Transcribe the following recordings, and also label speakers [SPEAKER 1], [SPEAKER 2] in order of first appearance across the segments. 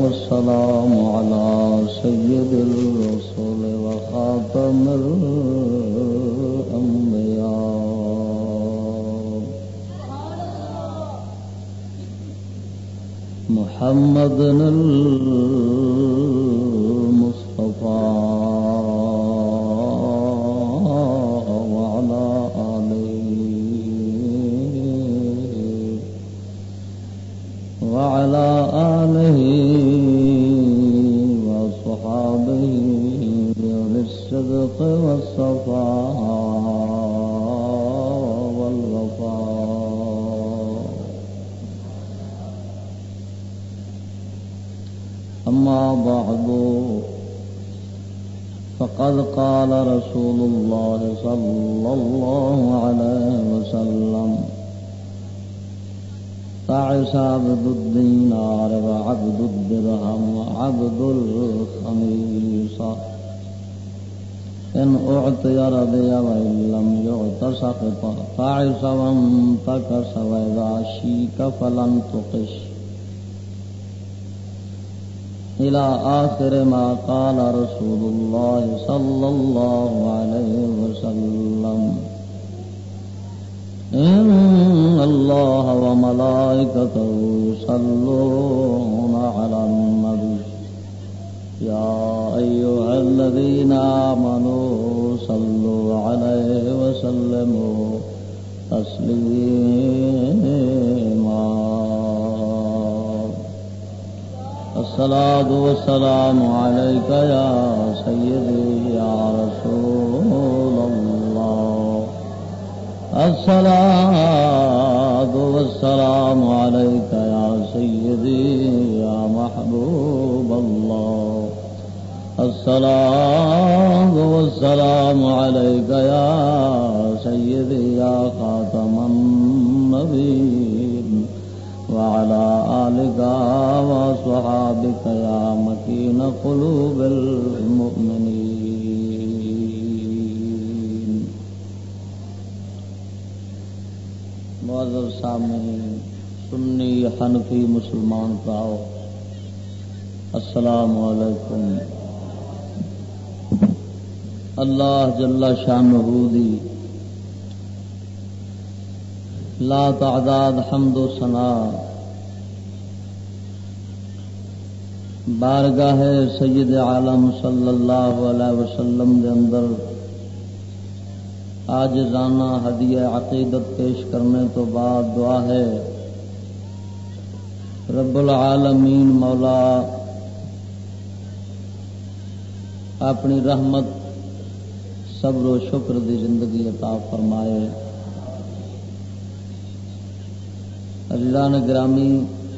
[SPEAKER 1] والسلام على سيد الرسل وخاتم الأنبياء محمد المصطفى وعلى آله وصحابه للصدق والصفاء والوفاء. أما بعد فقد قال رسول الله صلى الله عليه وسلم: تعس عبد الدينار وعبد الدرهم وعبد الخميصة إن أعطي رضي وإن لم يعط سخط. تعس وانتكس وإذا شيك فلن تقش، إلى آخر ما قال رسول الله صلى الله عليه وسلم. إن الله وملائكته يصلون على النبي يا أيها الذين آمنوا صلوا عليه وسلموا تسليما. الصلاة والسلام عليك يا سيدي يا رسول الله. الصلاة والسلام عليك يا سيدي يا محبوب الله. الصلاة والسلام عليك يا سيدي يا خاتم النبيين وعلى آلك وصحابك يا مكين قلوب المؤمنين. معزز سامعین، سنی حنفی مسلمان پراؤ، السلام علیکم. اللہ جل شانہ دی لا تعداد حمد و ثنا بارگاہ سید عالم صلی اللہ علیہ وسلم دے اندر عاجزانہ ہدیہ عقیدت پیش کرنے تو بعد دعا ہے رب العالمین مولا اپنی رحمت صبر و شکر دی زندگی عطا فرمائے. عزیزان گرامی،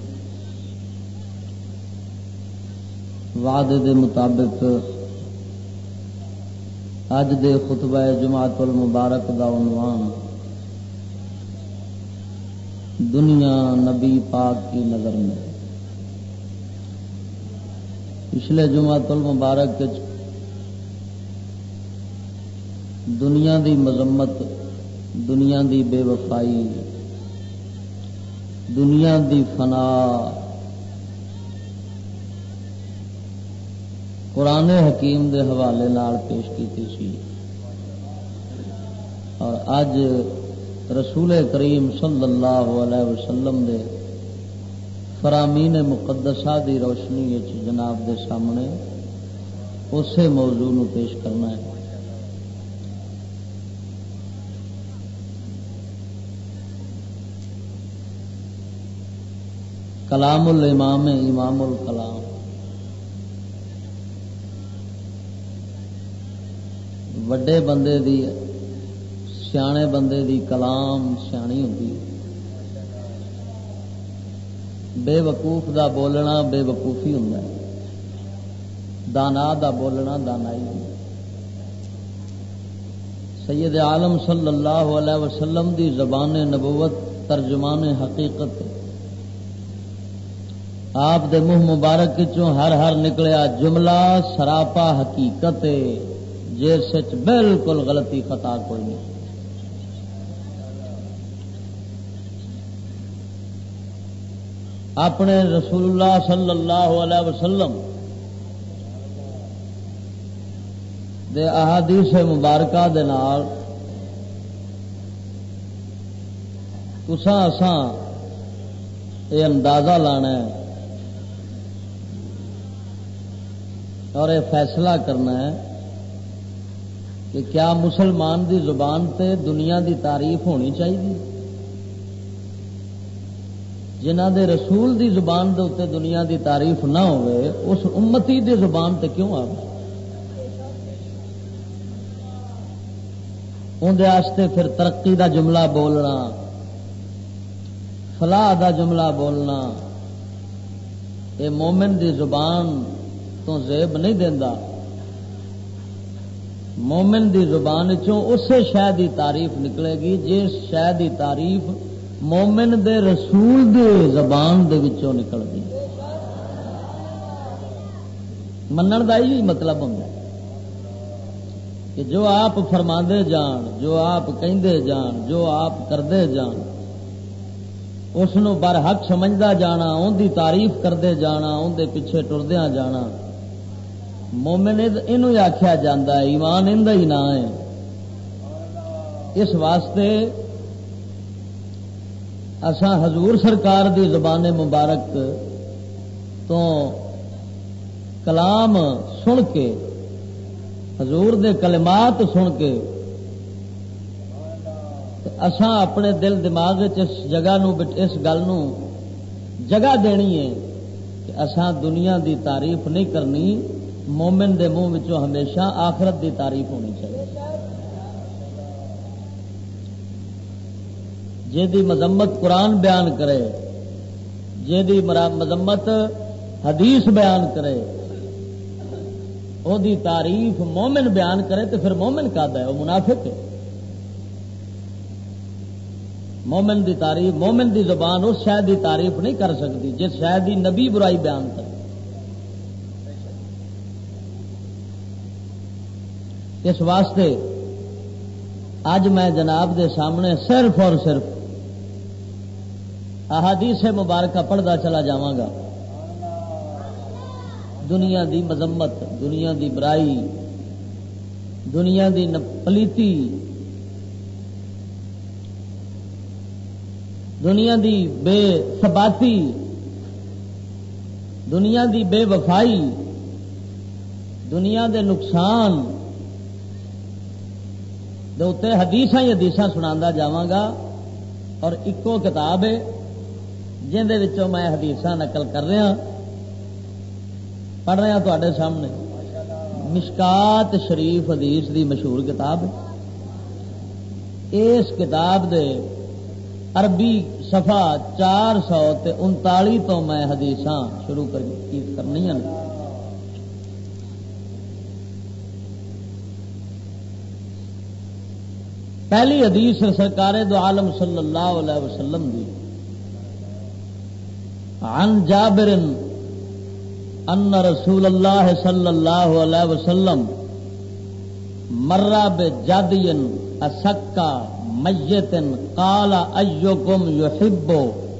[SPEAKER 1] وعدے دے مطابق اج دے خطبہ جمعۃ المبارک دا عنوان دنیا نبی پاک کی نظر میں. پچھلے جمعۃ المبارک دنیا دی مذمت، دنیا دی بے وفائی، دنیا دی فنا، قرآن حکیم دے حوالے نال پیش کیتی سی، اور اج رسول کریم صلی اللہ علیہ وسلم دے فرامین مقدسہ دی روشنی جناب دے سامنے اسی موضوع نو پیش کرنا ہے. کلام الامام امام الکلام. وڈے بندے دی، سیانے بندے دی کلام سیانی ہوتی، بے وقوف دا بولنا بے وقوفی ہوندا ہے، دانا دا بولنا دانائی ہوندا ہے. سید عالم صلی اللہ علیہ وسلم دی زبان نبوت ترجمان حقیقت، آپ دے منہ مبارک چوں ہر ہر نکلیا جملہ سراپا حقیقت ہے، جس وچ بالکل غلطی خطا کوئی نہیں. اپنے رسول اللہ صلی اللہ علیہ وسلم دے احادیث مبارکہ دے نال اساں یہ اندازہ لانا ہے اور یہ فیصلہ کرنا ہے کہ کیا مسلمان دی زبان تے دنیا دی تعریف ہونی چاہیے، جنہ دے رسول دی زبان دے اتنے دنیا دی تعریف نہ ہوئے اس امتی دی زبان تے کیوں آئے؟ اندر واسطے پھر ترقی دا جملہ بولنا، فلاح دا جملہ بولنا، یہ مومن دی زبان تو زیب نہیں دینا. مومن دی زبان چوں اسے شے دی تعریف نکلے گی جس شے دی تعریف مومن دے رسول دے زبان دے وچوں نکل گئی. منن دا ہی مطلب ہوندا ہے کہ جو آپ فرماندے جان، جو آپ کہندے جان، جو آپ کردے جان، اس نو برحق سمجھدا جانا، ان دی تعریف کردے جانا، ان دے پیچھے ٹردیاں جانا، مومن اینو آکھیا جاندا ہے، ایمان ایندا ہی نہ ہے. اس واسطے اساں حضور سرکار دی زبان مبارک تو کلام سن کے، حضور دے کلمات سن کے اساں اپنے دل دماغ اس جگہ نو اس گل نو جگہ دینی ہے کہ اساں دنیا دی تعریف نہیں کرنی، مومن دے منہ وچوں ہمیشہ آخرت دی تعریف ہونی چاہیے. جے دی مذمت قرآن بیان کرے، جے دی مذمت حدیث بیان کرے، او دی تعریف مومن بیان کرے تو پھر مومن کہتا ہے وہ منافق ہے. مومن دی تعریف، مومن دی زبان اس شاید دی تعریف نہیں کر سکتی جس شاید دی نبی برائی بیان کرے. اس واسطے اج میں جناب دے سامنے صرف اور صرف احادیث مبارکہ پڑھدا چلا جاواں گا. دنیا دی مذمت، دنیا دی برائی، دنیا دی پلیتی، دنیا دی بے ثباتی، دنیا دی بے وفائی، دنیا دے نقصان دے اتنے حدیثاں ہی حدیثاں سناندا جاواں گا. اور ایکو کتاب ہے جن دے وچوں میں حدیثاں نقل کر رہا، پڑھ رہا تواڈے سامنے. مشکات شریف حدیث دی مشہور کتاب ہے. اس کتاب دے عربی صفحہ 439 تو میں حدیثاں شروع کرنی ہیں. پہلی حدیث سرکار دو عالم صلی اللہ علیہ وسلم دی عن جابر ان رسول اللہ صلی اللہ علیہ وسلم مر بجادی اسکا میت قال ایکم یحب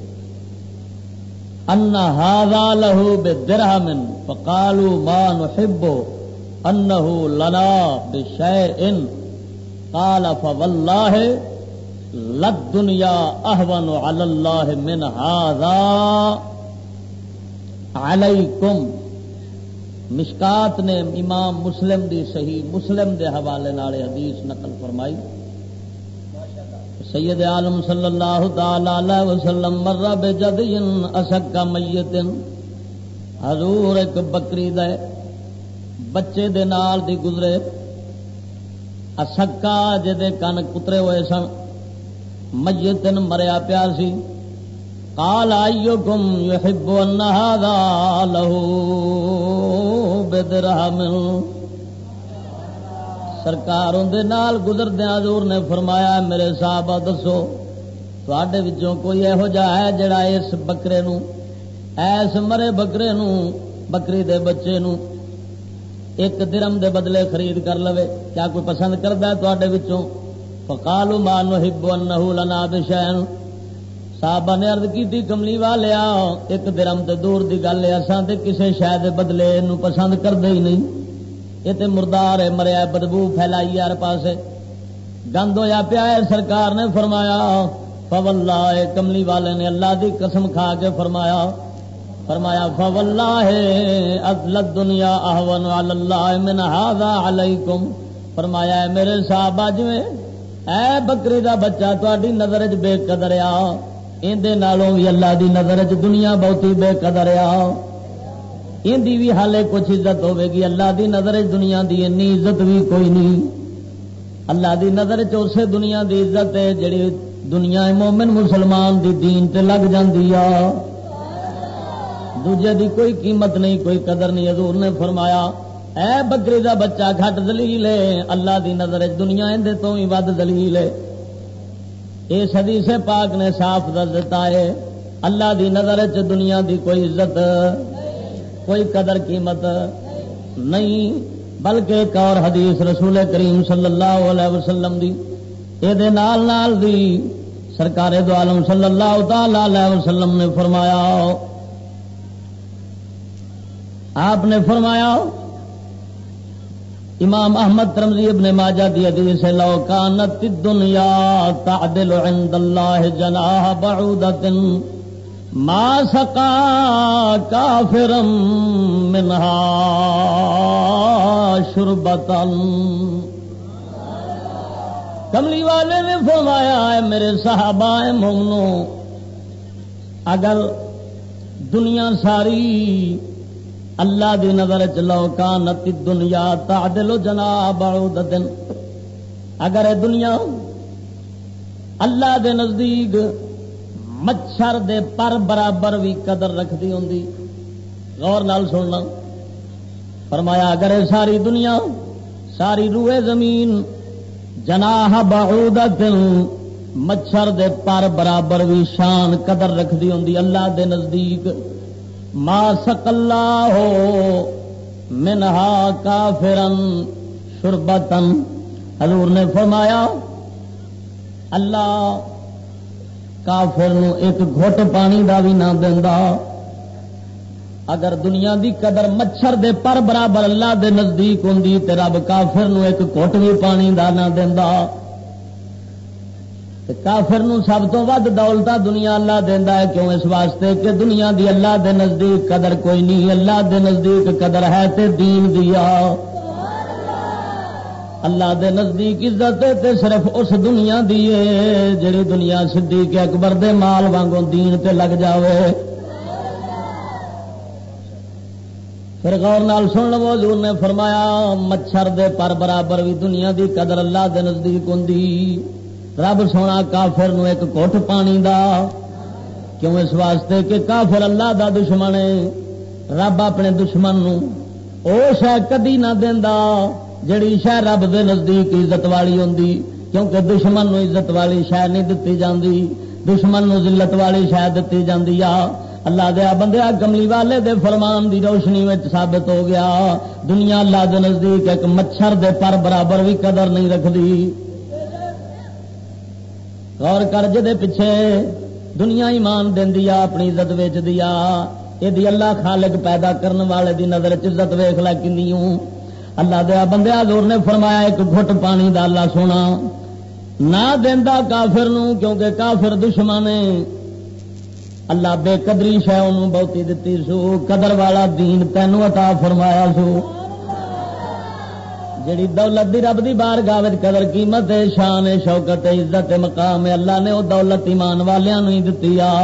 [SPEAKER 1] ان هذا له بدرهم فقالوا ما نحب انه لنا بشيء قال فوالله للدنيا اهون على الله من هذا علیکم. مشکات نے امام مسلم دی صحیح مسلم دے حوالے نال حدیث نقل فرمائی. سید عالم صلی اللہ تعالی علیہ وسلم مر بجدی اسک میت، حضور ایک بکری دے بچے دے نال دی گزرے، اسکا جدے کن کترے ہوئے سن، میتن مریا پیا سی. قال ایکم یحب ان هذا له بدرهم. سرکار اندے نال گزردیاں حضور نے فرمایا میرے صحابہ دسو تواڈے وچوں کوئی ایہو جا ہے جڑا اس بکرے نو، ایس مرے بکرے نو، بکری دے بچے نو ایک درم دے بدلے خرید کر لوے؟ کیا کوئی پسند کردا ہے تواڈے وچوں؟ فقالوا ما نحب انه لنا بشيء. صحابہ نے عرض کی کملی والیا ایک درم تے دور دی گل ہے، اساں تے کسے شے دے بدلے نو پسند کردے ہی نہیں، یہ تے مردار ہے، مریا، بدبو پھیلائی ہر پاسے، گند ہویا پیا ہے۔ سرکار نے فرمایا فواللہ، کملی والے نے اللہ دی قسم کھا کے فرمایا فواللہ اذل الدنیا اہون علی اللہ من ھذا علیکم، فرمایا ہے میرے صحابہ جویں اے بکری دا بچہ تہاڈی نظر وچ بے قدر آ، ایندے نالوں بھی اللہ دی نظر وچ دنیا بہتی بے قدر آ، ایندی بھی حالے کچھ عزت ہوے گی، اللہ دی نظر وچ دنیا دی انی عزت بھی کوئی نہیں۔ اللہ دی نظر وچ اسے دنیا دی عزت ہے جڑی دنیا مومن مسلمان دی دین تے لگ جاندی آ، دوجے دی کوئی قیمت نہیں، کوئی قدر نہیں۔ حضور نے فرمایا اے بکری دا بچہ گھٹ ذلیل ہے، اللہ دی نظر وچ دنیا اندے تو ہی ود ذلیل ہے۔ اس حدیث پاک نے صاف دس دیتا ہے اللہ دی نظر وچ دنیا دی کوئی عزت، کوئی قدر قیمت نہیں، بلکہ ایک اور حدیث رسول کریم صلی اللہ علیہ وسلم دی اے نال دی سرکار دو عالم صلی اللہ تعالی علیہ وسلم نے فرمایا، آپ نے فرمایا، امام احمد ترمذی ابن ماجہ دی حدیث ہے، لو کانت الدنیا تعدل عند اللہ جناح بعودۃ ما سقا کافرا منها شربۃ۔ کملی والے نے فرمایا ہے میرے صحابہ مومنو، اگر دنیا ساری اللہ دی نظر چلو کانت الدنیا تعدل جناح بعودۃ، اگر دنیا اللہ دے نزدیک مچھر دے پر برابر بھی قدر رکھتی ہوں، غور نال سننا، فرمایا اگر ساری دنیا ساری روئے زمین جناح بعودۃ مچھر دے پر برابر بھی شان قدر رکھتی ہوں اللہ دے نزدیک، ما سق اللہ منہا کافرا شربتا، حضور نے فرمایا اللہ کافر نو ایک گھٹ پانی دا بھی نہ دیندا۔ اگر دنیا دی قدر مچھر دے پر برابر اللہ دے نزدیک ہوندی تے رب کافر نو ایک گھٹ بھی پانی دا نہ دیندا، کافر نو سب تو ود دولت دنیا اللہ دیندا ہے، کیوں؟ اس واسطے کہ دنیا دی اللہ دے نزدیک قدر کوئی نہیں، اللہ دے نزدیک قدر ہے تے دین دیا، اللہ دے نزدیک عزت تے صرف اس دنیا دی ہے جڑی دنیا صدیق اکبر دے مال وانگوں دین تے لگ جاوے۔ پھر غور نال سن لو، حضور نے فرمایا مچھر دے پر برابر بھی دنیا دی قدر اللہ دے نزدیک ہوندی، رب سونا کافر نو ایک گھٹ پانی دا، کیوں؟ اس واسطے کہ کافر اللہ دا دشمن ہے، رب اپنے دشمن نو او شے کدی نہ دیندا جڑی شے رب دے نزدیک عزت والی ہوندی، کیونکہ دشمن نو عزت والی شے نہیں دتی جاندی، دشمن نو ذلت والی شے دتی جاندی آ۔ اللہ دے بندیا کملی والے دے فرمان دی روشنی وچ ثابت ہو گیا دنیا اللہ دے نزدیک ایک مچھر دے پر برابر بھی قدر نہیں رکھدی۔ غور کر جے پیچھے دنیا ایمان دیندی آ، اپنی عزت ویچ دیا، اے دی اللہ خالق پیدا کرنے والے دی نظر چ عزت ویکھ لے کینی ہوں۔ اللہ دیا بندیا حضور نے فرمایا ایک گھٹ پانی دا اللہ سونا نہ دیندا کافر نو، کیونکہ کافر دشمن ہے، اللہ بے قدری شے انہوں بہتی دتی سو، قدر والا دین تینوں عطا فرمایا سو، جڑی دولت دی رب دی بارگاہ وچ قدر قیمت ہے، شان ہے، شوکت ہے، عزت ہے، مقام ہے، اللہ نے وہ دولت ایمان والیاں نوں ہی دتی آ۔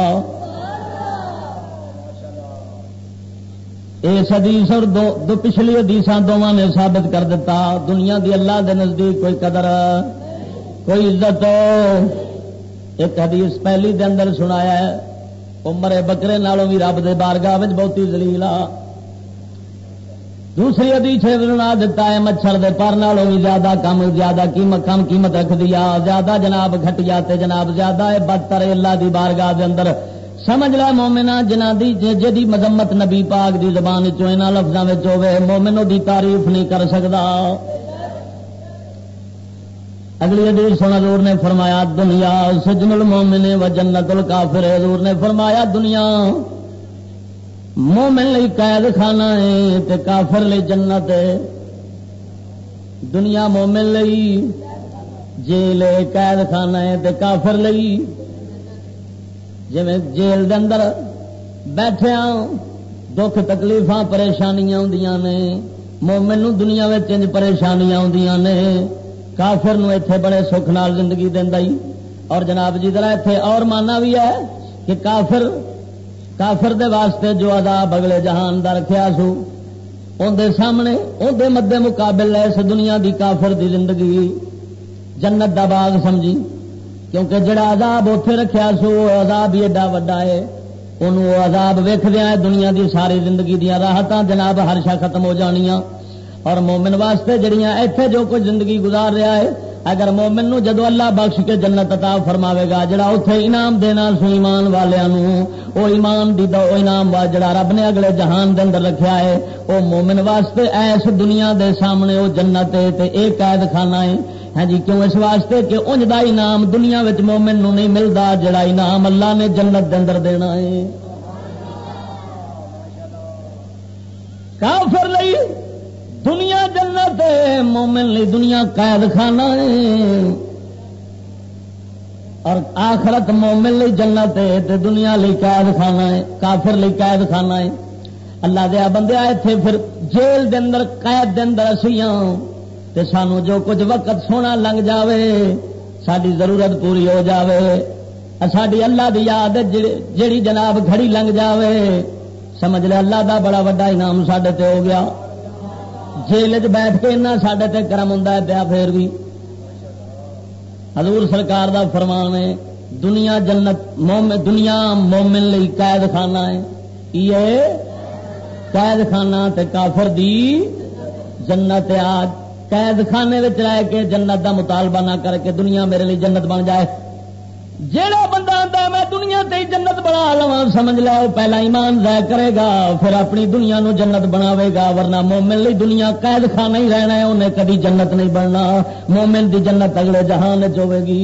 [SPEAKER 1] اس حدیث اور دو پچھلی حدیثاں دونوں نے ثابت کر دیتا دنیا دی اللہ دے نزدیک کوئی قدر کوئی عزت۔ ایک حدیث پہلی دے اندر سنایا ہے عمر بکرے نالوں بھی رب دے بارگاہ وچ بہتی ذلیل آ، دوسری حدیث سنا دیتا ہے مچھر دے پر نالوں بھی زیادہ کم قیمت رکھ دیا، زیادہ جناب گھٹیا تے جناب زیادہ ہے بدتر اللہ دی بارگاہ دے اندر۔ سمجھ لے مومنا جنہ دی جدی مذمت نبی پاک دی زبان چوں انہاں لفظاں وچ ہوے مومن دی تعریف نہیں کر سکدا۔ اگلی حدیث حضور نے فرمایا دنیا سجن المومن و جنت الکافر. حضور نے فرمایا دنیا مومن لئی قید خانہ ہے تے کافر لئی جنت ہے. دنیا مومن لئی جیل قید خانہ ہے تے کافر لئی جی جیل دے اندر بیٹھے دکھ تکلیفاں پریشانیاں ہوندیاں نے. مومن نو دنیا میں انج پریشانیاں ہوندیاں نے, کافر نو ایتھے بڑے سکھ نال زندگی دیندا ہی. اور جناب جی ذرا ایتھے اور ماننا بھی ہے کہ کافر دے واسطے جو عذاب اگلے جہان دا رکھیا سو اون دے سامنے اون دے مد مقابل اس دنیا دی کافر دی زندگی جنت دا باغ سمجھی. کیونکہ جڑا عذاب اوتھے رکھیا سو عذاب ہی ایڈا وڈا ہے. انہوں عذاب ویکھدیاں دنیا دی ساری زندگی دیاں راحتاں جناب ہر شا ختم ہو جانیاں. اور مومن واسطے جڑیاں ایتھے جو کچھ زندگی گزار رہا ہے اگر مومن نو جدو اللہ بخش کے جنت عطا فرماوے گا جڑا اوتھے انعام دینا سو ایمان والیاں نو او ایمان دی دو انعام وا جڑا رب نے اگلے جہان دے اندر رکھیا ہے او مومن واسطے ایس دنیا دے سامنے او جنت ہے تے اے قید خانہ ہے. ہاں جی کیوں اس واسطے کہ انج دا انعام دنیا وچ مومن نو نہیں ملدا جڑا انعام اللہ نے جنت دے اندر دینا ہے. کافر لئی دنیا جنت ہے, مومن لی دنیا قید خانہ ہے. اور آخرت مومن لی جنت ہے تے دنیا لی قید خانہ ہے, کافر لی قید خانہ ہے. اللہ دیا بندے آئے تھے پھر جیل دے اندر قید دے اندر اسیاں تے سانو جو کچھ وقت سونا لنگ جاوے ساری ضرورت پوری ہو جاوے ساری اللہ دی یاد جڑی جناب گھڑی لنگ جاوے سمجھ لے اللہ دا بڑا وڈا انعام ساڈے تے ہو گیا. جیل چ بیٹھ کے اتنا ساڈے تے کرم ہوندا ہے پیا. پھر بھی حضور سرکار دا فرمان ہے دنیا جنت دنیا مومن لئی قید خانہ ہے. یہ قید خانہ تے کافر دی جنت. آج قید خانے وچ رہ کے جنت دا مطالبہ نہ کر کے دنیا میرے لیے جنت بن جائے. جیڑا بندہ آتا ہے میں دنیا تے جنت بنا لواں سمجھ لو پہلا ایمان ضائع کرے گا پھر اپنی دنیا نو جنت بناوے گا. ورنہ مومن لی دنیا قید خانہ ہی رہنا ہے, انہیں کبھی جنت نہیں بننا. مومن دی جنت اگلے جہان وچ ہوے گی.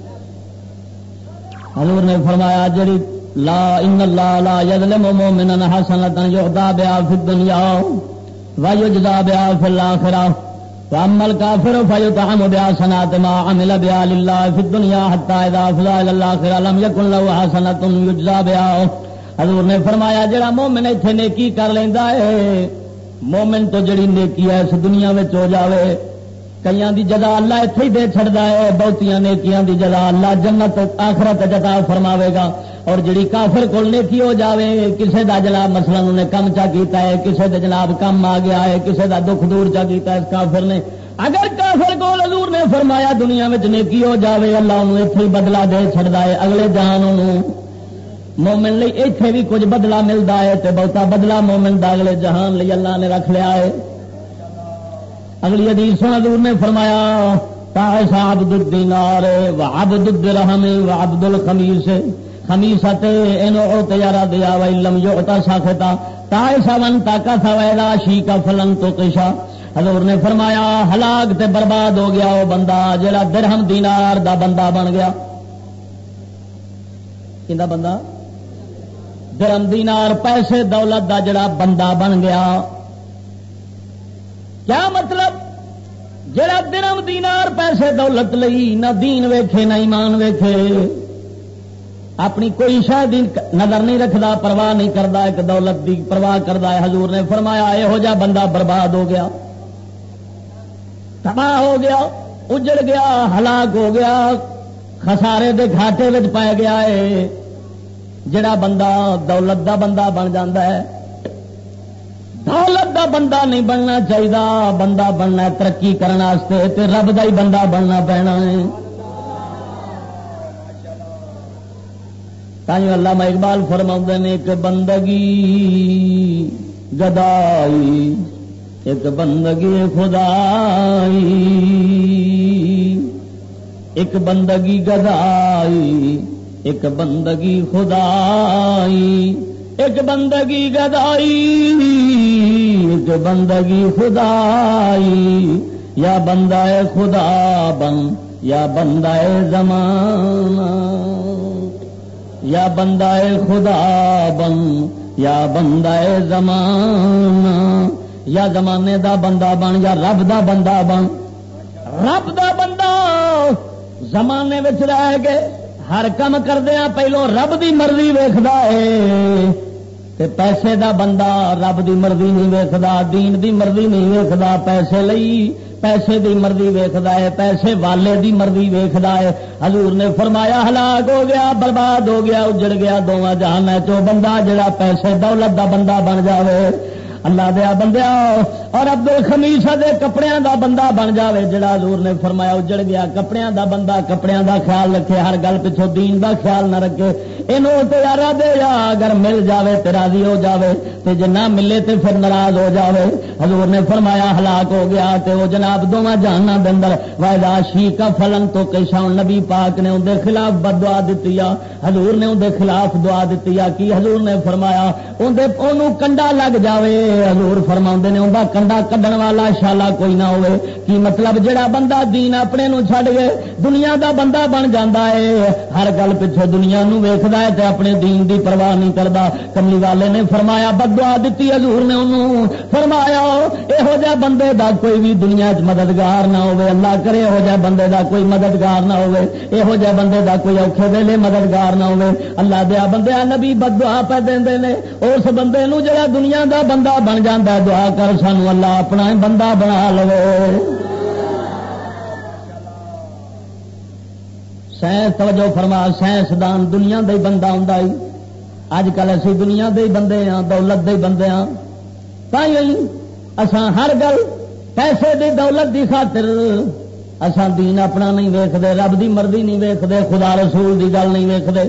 [SPEAKER 1] حضور نے فرمایا جڑی لا ان اللہ لا یظلم مومنا حسنۃ یعطى بها فی الدنیا ویجزى بها فی الاخرہ وَأَمَّا الْكَافِرُ فَيُطْعَمُ بِحَسَنَاتِ مَا عَمِلَ بِهَا لِلَّهِ فِي الدُّنْيَا حَتَّى إِذَا أَفْضَى إِلَى الْآخِرَةِ لَمْ يَكُنْ لَهُ حَسَنَةٌ يُجْزَى بِهَا. حضور نے فرمایا جڑا مومن ایتھے نیکی کر لیندا ہے مومن تو جڑی نیکی ہے اس دنیا وچ ہو جاوے کئیاں دی جزا اللہ ایتھے ہی دے چھڑدا ہے. بہتیاں نیکیاں دی جزا اللہ جنت آخرت عطا فرماوے گا. اور جڑی کافر کول نیکی ہو جاوے کسے دا جناب مثلا انہوں نے کم چا کیتا ہے کسے دے جناب کم آ گیا ہے کسے دا دکھ دور چا کیتا ہے اس کافر نے اگر کافر کول حضور نے فرمایا دنیا میں نیکی ہو جاوے اللہ انہوں ایتھے بدلہ دے چھڑدا ہے اگلے جہان انہوں. مومن لئی ایتھے بھی کچھ بدلہ ملدا ہے تے بہتا بدلہ مومن دا اگلے جہان لئی اللہ نے رکھ لیا ہے. اگلی حدیث حضور نے فرمایا تعس عبد الدینار وعبد الدرہم وعبد الخمیس خمیسۃ ان اعطی رضیا وان لم یعط سخطا تعس من تکث واذا شیک فلن تقشا. حضور نے فرمایا ہلاک تے برباد ہو گیا وہ بندہ جڑا درہم دینار دا بندہ بن گیا. کیندا بندہ درہم دینار پیسے دولت دا جڑا بندہ بن گیا. کیا مطلب جڑا درہم دینار پیسے دولت لئی نہ دین ویکھے نہ ایمان ویکھے اپنی کوئی شاید نظر نہیں رکھدا پرواہ نہیں کردا ایک دولت دی پرواہ کردا ہے. حضور نے فرمایا یہو جا بندہ برباد ہو گیا تباہ ہو گیا اجڑ گیا ہلاک ہو گیا خسارے دے گھاٹے وچ پائے گیا ہے. جڑا بندہ دولت دا بندہ بن جاندا ہے دولت دا بندہ نہیں بننا چاہیے بندہ بننا ترقی کرنے واسطے تے رب دا ہی بندہ بننا پینا ہے. تائیں علامہ اقبال فرماتے ہیں ایک بندگی گدائی ایک بندگی خدائی ایک بندگی گدائی ایک بندگی خدائی ایک بندگی گدائی ایک بندگی خدائی یا بندہ خدا بن یا بندہ زمانہ یا بندہ خدا بن یا بندہ زمانہ یا زمانے دا بندہ بن یا رب دا بندہ بن رب دا بندہ زمانے وچ رہ کے ہر کم کردیا پہلو رب دی مرضی ویکھدا ہے تے پیسے دا بندہ رب دی مرضی نہیں ویکھدا دین دی مرضی نہیں ویکھدا پیسے لئی پیسے دی مرضی ویکھدا ہے پیسے والے دی مرضی ویکھدا ہے حضور نے فرمایا ہلاک ہو گیا برباد ہو گیا اجڑ گیا دونوں جہان چو بندہ جڑا پیسے دولت دا بندہ بن جاوے اللہ دیا بندیا اور عبد الخمیس دے کپڑیاں دا بندہ بن جاوے جڑا حضور نے فرمایا اجڑ گیا کپڑیاں دا بندہ کپڑیاں دا خیال رکھے ہر گل پچھوں دین دا خیال نہ رکھے اینوں تے یارا دے یا اگر مل جاوے تے راضی ہو جاوے تے جے نہ ملے تے پھر ناراض ہو جاوے حضور نے فرمایا ہلاک ہو گیا تے وہ جناب دوواں جہاناں دے اندر وائدا شیکا فلن تو کیشاں نبی پاک نے اون دے خلاف بد دعا دتی آ حضور نے اون دے خلاف دعا دتی آ کی حضور نے فرمایا اون دے اونوں کنڈا لگ جاوے حضور فرماندے نے اوندا کنڈا کڈن والا شالا کوئی نہ ہوئے کی مطلب جڑا بندہ دین اپنے نو چھڈ گئے دنیا دا بندہ بن جاندا ہے ہر گل پیچھے دنیا نو ویکھدا ہے تے اپنے دین دی پرواہ نہیں کردا کملی والے نے فرمایا بد دعا دتی حضور نے اونوں فرمایا ایہو جے بندے دا کوئی بھی دنیا وچ مددگار نہ ہوئے اللہ کرے ایہو جے بندے دا کوئی مددگار نہ ہوئے ایہو جے بندے دا کوئی اوکھے ویلے مددگار نہ ہوئے اللہ دیا بندیا نبی بد دعا پہ دیندے نے اس بندے نو جڑا دنیا دا بندہ بن جاندا ہے دعا کر سانو اللہ اپنا بندہ بنا لو سائنس توجہ فرما سائنسدان دنیا دے بندہ ہوندا ہے اج کل اسی دنیا دے بندے ہاں دولت دے بندے ہاں تائیں اساں ہر گل پیسے دی دولت دی خاطر اساں دین اپنا نہیں ویکھدے رب دی مرضی نہیں ویکھدے خدا رسول دی گل نہیں ویکھدے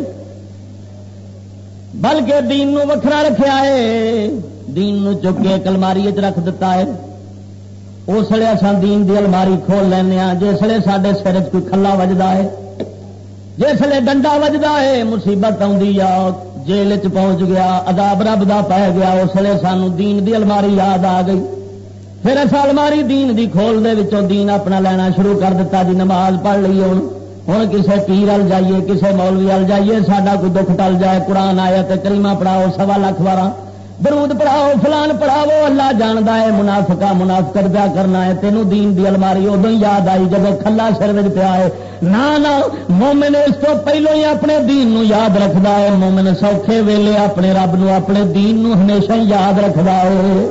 [SPEAKER 1] بلکہ دین نو وکھرا رکھیا ہے دین نو چک کے الماری وچ رکھ دیتا ہے اس لیے اساں دین دی الماری کھول لینے ہاں جس لیے ساڈے سر وچ کوئی کھلا وجدا ہے جس لیے ڈنڈا وجدا ہے مصیبت آوندی آ جیل وچ پہنچ گیا عذاب رب دا پے گیا اس لیے سانو دین دی الماری یاد آ گئی پھر اس الماری دین دی کھول دے وچوں دین اپنا لینا شروع کر دیتا جی نماز پڑھ لی ہن کسے پیر ال جائیے کسے مولوی ال جائیے ساڈا کوئی دکھ ٹل جائے قرآن آیت کریمہ پڑھاؤ 1.25 لاکھ وارا درود پڑھاؤ فلان پڑھاؤ اللہ جاندا ہے منافقہ منافقت پیا کرنا ہے تینوں دین دی الماری ادو ہی یاد آئی جب کھلا سر وچ پیا ہے نہ مومن اس تو پہلو ہی اپنے دین نو یاد رکھدا ہے مومن سوکھے ویلے اپنے رب نو اپنے دین نو ہمیشہ یاد رکھدا ہے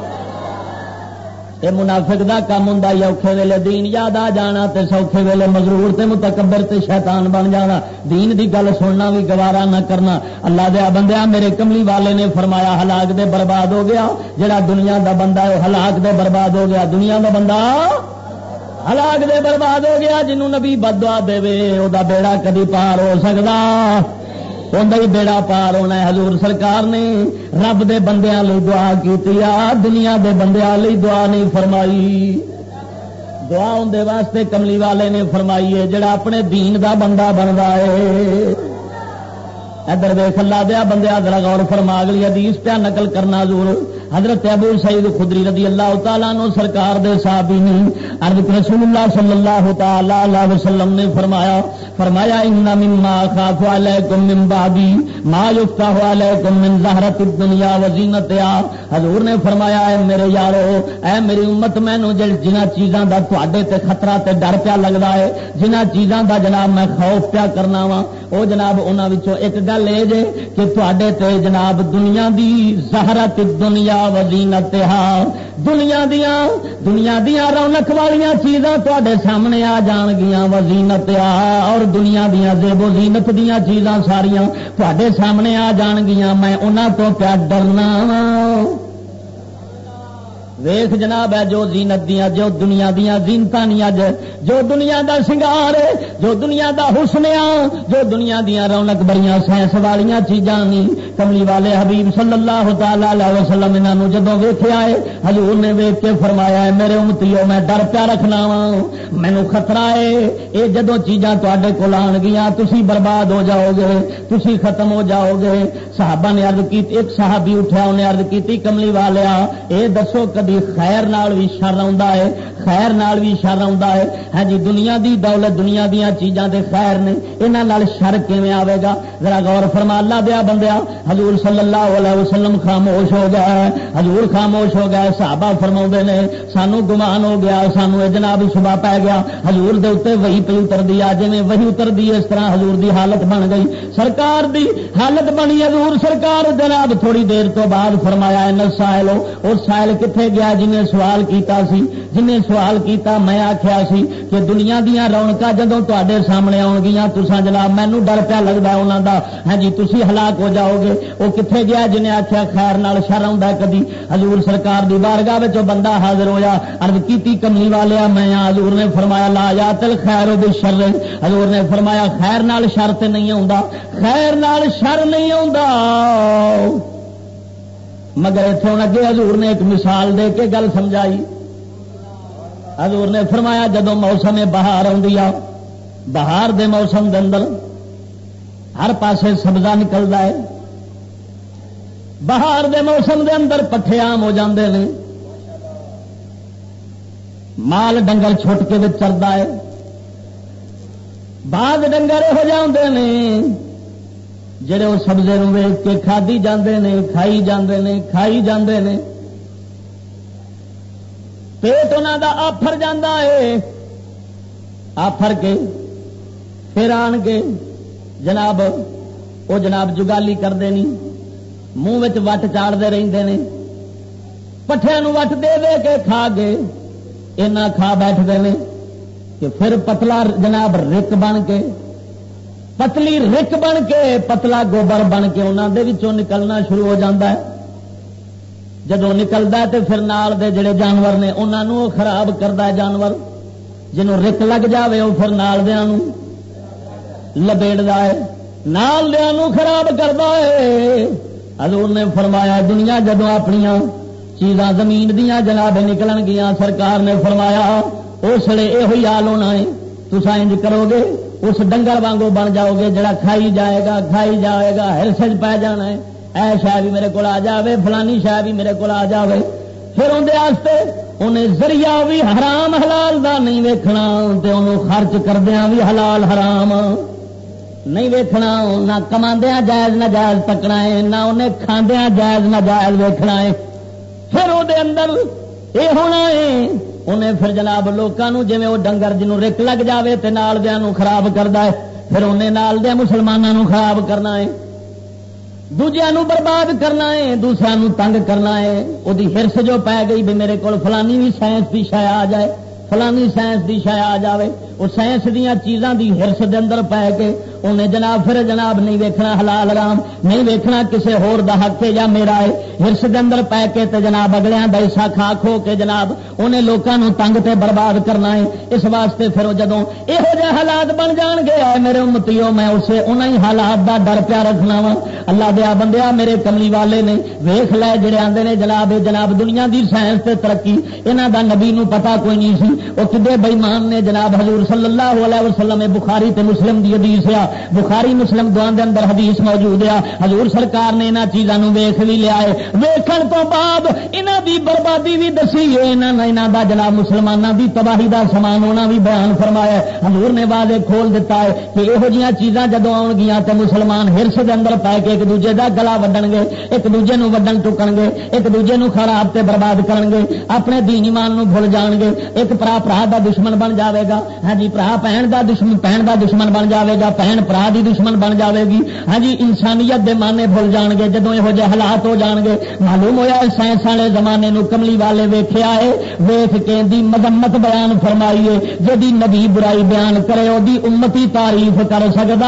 [SPEAKER 1] یہ منافق دا کام ہوندا ہے اوکھے ویلے دین یاد آ جانا تے سوکھے ویلے مغرور تے متکبر تے شیطان بن جانا دین دی گل سننا بھی گوارا نہ کرنا اللہ دے بندیا میرے کملی والے نے فرمایا ہلاک دے برباد ہو گیا جڑا دنیا دا بندہ ہے ہلاک دے برباد ہو گیا دنیا دا بندہ ہلاک دے برباد ہو گیا جنوں نبی بد دعا دے او دا بیڑا کدی پار ہو سکدا اوندا ہی بیڑا پار ہونا ہے حضور سرکار نے رب دے بندیاں لئی دعا کیتی آ دنیا دے بندیاں لئی دعا نہیں فرمائی دعا اندے واسطے کملی والے نے فرمائی ہے جڑا اپنے دین دا بندہ بندا ہے ادھر ویکھ اللہ دیا بندیا ذرا غور فرما اگلی حدیث پہ نقل کرنا حضور حضرت ابو سعید خدری رضی اللہ تعالیٰ عنہ سرکار دے صحابی نے عرض رسول اللہ صلی اللہ تعالی علیہ وسلم نے فرمایا ان مما اخاف علیکم من بعدی ما یفتح علیکم من زہرۃ الدنیا وزینتها حضور نے فرمایا اے میرے یارو اے میری امت مینوں جنہاں چیزاں دا تواڈے تے خطرہ تے ڈر پیا لگدا ہے جنہاں چیزاں دا جناب میں خوف پیا کرنا وا او جناب انہاں وچوں ایک گل اے جے کہ تواڈے تے جناب دنیا دی زہرۃ الدنیا وزینتها دنیا دیاں رونق والیاں چیزاں تواڈے سامنے آ جان گیاں وزینتها اور دنیا دیاں زیب و زینت دیاں چیزاں ساریاں تواڈے سامنے آ جان گیاں میں انہاں تو کیا ڈرنا ویخ جناب ہے جو زینت دیاں جو دنیا دیاں زینتاں نہیں اج جو دنیا دا سنگار ہے جو دنیا دا حسن ہے جو دنیا دیاں رونق بڑیاں سائنس والیاں چیزاں نہیں کملی والے حبیب صلی اللہ تعالی علیہ وسلم انہاں نو جدوں ویکھیا ہے حضور نے ویکھ کے فرمایا ہے میرے امتیو میں ڈر پیا رکھنا وا مینوں خطرہ ہے اے جدوں چیزاں تواڈے کول آن گیاں تسی برباد ہو جاؤ گے تسی ختم ہو جاؤ گے صحابہ نے عرض کی ایک صحابی اٹھیا انہیں عرض کیتی کملی والیا اے دسو کدی خیر نال بھی شر آਉਂਦਾ ہے، خیر نال بھی شر آਉਂਦਾ ہے. ہاں جی دنیا دی دولت دنیا دیاں چیزاں دے خیر نے، انہاں نال شر کیویں آوے گا؟ ذرا غور فرما. اللہ دیا بندیا حضور صلی اللہ علیہ وسلم خاموش ہو گیا، حضور خاموش ہو گیا. صحابہ فرماؤندے نے سانو گمان ہو گیا، سانو جناب صبح پی گیا. حضور دے اوتے وحی پئی اتر دی، جویں وحی اتر دی اس طرح حضور دی حالت بن گئی، سرکار دی حالت بنی. حضور سرکار جناب تھوڑی دیر تو بعد فرمایا ان سائلو، اور سائل کتنے گیا جنہیں سوال کیتا سی، جنہیں سوال کیتا. میں آخیا سی کہ دنیا دیاں رونقاں جدوں تواڈے سامنے آن گیاں تساں جناب مینوں ڈر پیا لگدا انہاں دا، ہاں جی تسی ہلاک ہو جاؤ گے. وہ کتنے گیا جنہیں آخیا خیر نال شر آਉਂਦਾ کدی؟ حضور سرکار دی بارگاہ وچ بندہ حاضر ہویا، عرض کیتی کملی والیا میں. حضور نے فرمایا لا یات الخیر بالشر. حضور نے فرمایا خیر نال شر تے نہیں آਉਂਦਾ، خیر نال شر نہیں آਉਂਦਾ. مگر اتوں اگے حضور نے ایک مثال دے کے گل سمجھائی. حضور نے فرمایا جدوں موسم بہار آندی آ، بہار دے موسم دے اندر ہر پاسے سبزہ نکلدا ہے. بہار دے موسم دے اندر پٹھے عام ہو جاندے نے، مال ڈنگر چھٹ کے وچ چردا ہے. بعض ڈنگر ہو جاندے نے جڑے وہ سبزے نوں ویکھ کے کھادی جاندے نے، کھائی جاندے نے، کھائی جاندے نے. پیٹ انہاں دا آفر جاندا ہے، آفر کے پھر آن کے جناب وہ جناب جگالی کرتے نہیں، منہ وچ وٹ چاڑتے رہتے ہیں. پٹھیاں نوں وٹ دے دے کے کھا کے اینا کھا بیٹھتے ہیں کہ پھر پتلا جناب رک بن کے، پتلی رک بن کے، پتلا گوبر بن کے انہوں دے وچوں نکلنا شروع ہو جاتا ہے. جدوں نکلتا ہے تو پھر نال دے جڑے جانور نے انہوں خراب کرتا ہے. جانور جنوں رک لگ جاوے وہ پھر نال دیاں نوں لپیٹدا ہے، نال دیاں نوں خراب کرتا ہے. حضور نے فرمایا دنیا جدوں اپنیاں چیزاں زمین دیاں جناب نکلن گیاں، سرکار نے فرمایا اس لیے یہ حال ہونا ہے. تساں انج کرو گے اس ڈنگر وانگو بن جاؤ گے جڑا کھائی جائے گا، کھائی جائے گا، ہرسج پی جانا ہے. اے شاہ بھی میرے کو آ جاوے، فلانی شاہ بھی میرے کو آ جاوے. پھر اندر واسطے انہیں ذریعہ بھی حرام حلال دا نہیں ویکھنا، تے انہوں خرچ کردیاں بھی حلال حرام نہیں ویکھنا. نہ کماندیاں جائز ناجائز تکنا ہے، نہ انہیں کھاندیاں جائز ناجائز ویکھنا ہے. پھر وہ دے اندر یہ ہونا ہے انہیں پھر جناب لوگوں جی وہ ڈنگر جنوں رک لگ جاوے تے نال دیاں نوں خراب کردا ہے، پھر انہیں نال دے مسلماناں نوں خراب کرنا ہے، دوجیاں نوں برباد کرنا ہے، دوسرا نوں تنگ کرنا ہے. وہ ہرس جو پی گئی بھی میرے کو فلانی بھی سائنس کی شے آ جائے، فلانی سائنس کی شے آ جائے. وہ سائنس دیا چیزاں دی ہرس دے اندر پی کے انہیں جناب پھر جناب نہیں ویکھنا حلال حرام، نہیں ویکھنا کسے ہور دا حق ہے یا میرا ہے. ہرس دے اندر پی کے تے جناب اگلیاں دا حصہ کھا کھو کے جناب انہیں لوکاں نوں تنگ تے برباد کرنا ہے. اس واسطے پھر جدوں یہو جہے حالات بن جان گے اے میرے امتیوں میں اسے انہاں ہی حالات دا ڈر پیا رکھنا وا. اللہ دیا بندیا میرے کملی والے نے ویکھ لے جڑے آندے نے جناب دنیا دی سائنس تے ترقی انہاں دا نبی نوں پتہ کوئی نہیں سی. وہ کدے بے ایمان نے جناب حضور صلی اللہ علیہ وسلم بخاری تے مسلم دی حدیث ہے، بخاری مسلم دعاں دے اندر حدیث موجود ہے. حضور سرکار نے انہاں چیزاں نوں ویکھ بھی لیا ہے، ویکھن تو بعد انہاں دی بربادی بھی دسی ہے، انہاں دا جناب مسلماناں دی تباہی دا سامان ہونا بھی بیان فرمایا ہے. حضور نے واضح کھول دیتا ہے کہ یہو جیاں چیزاں جدوں آن گیاں تے مسلمان ہرس دے اندر پے کے ایک دوجے دا گلا وڈن گے، ایک دوجے نوں وڈن ٹکن گے، ایک دوجے نوں خراب تے برباد کرن گے، اپنے دین ایمان نوں بھول جان گے. ایک بھرا دا دشمن بن جاوے گا، ہاں جی بھرا بہن دا دشمن بن جاوے گا، بہن بھرا دی دشمن بن جاوے گی. ہاں جی انسانیت دے معنی بھول جان گے. جدوں یہو جہے حالات ہو جان گے معلوم ہویا سائنس والے زمانے نوں کملی والے ویکھیا ہے، ویکھ کے دی مذمت بیان فرمائی ہے. جدی نبی برائی بیان کرے اودی امتی تعریف کر سکدا.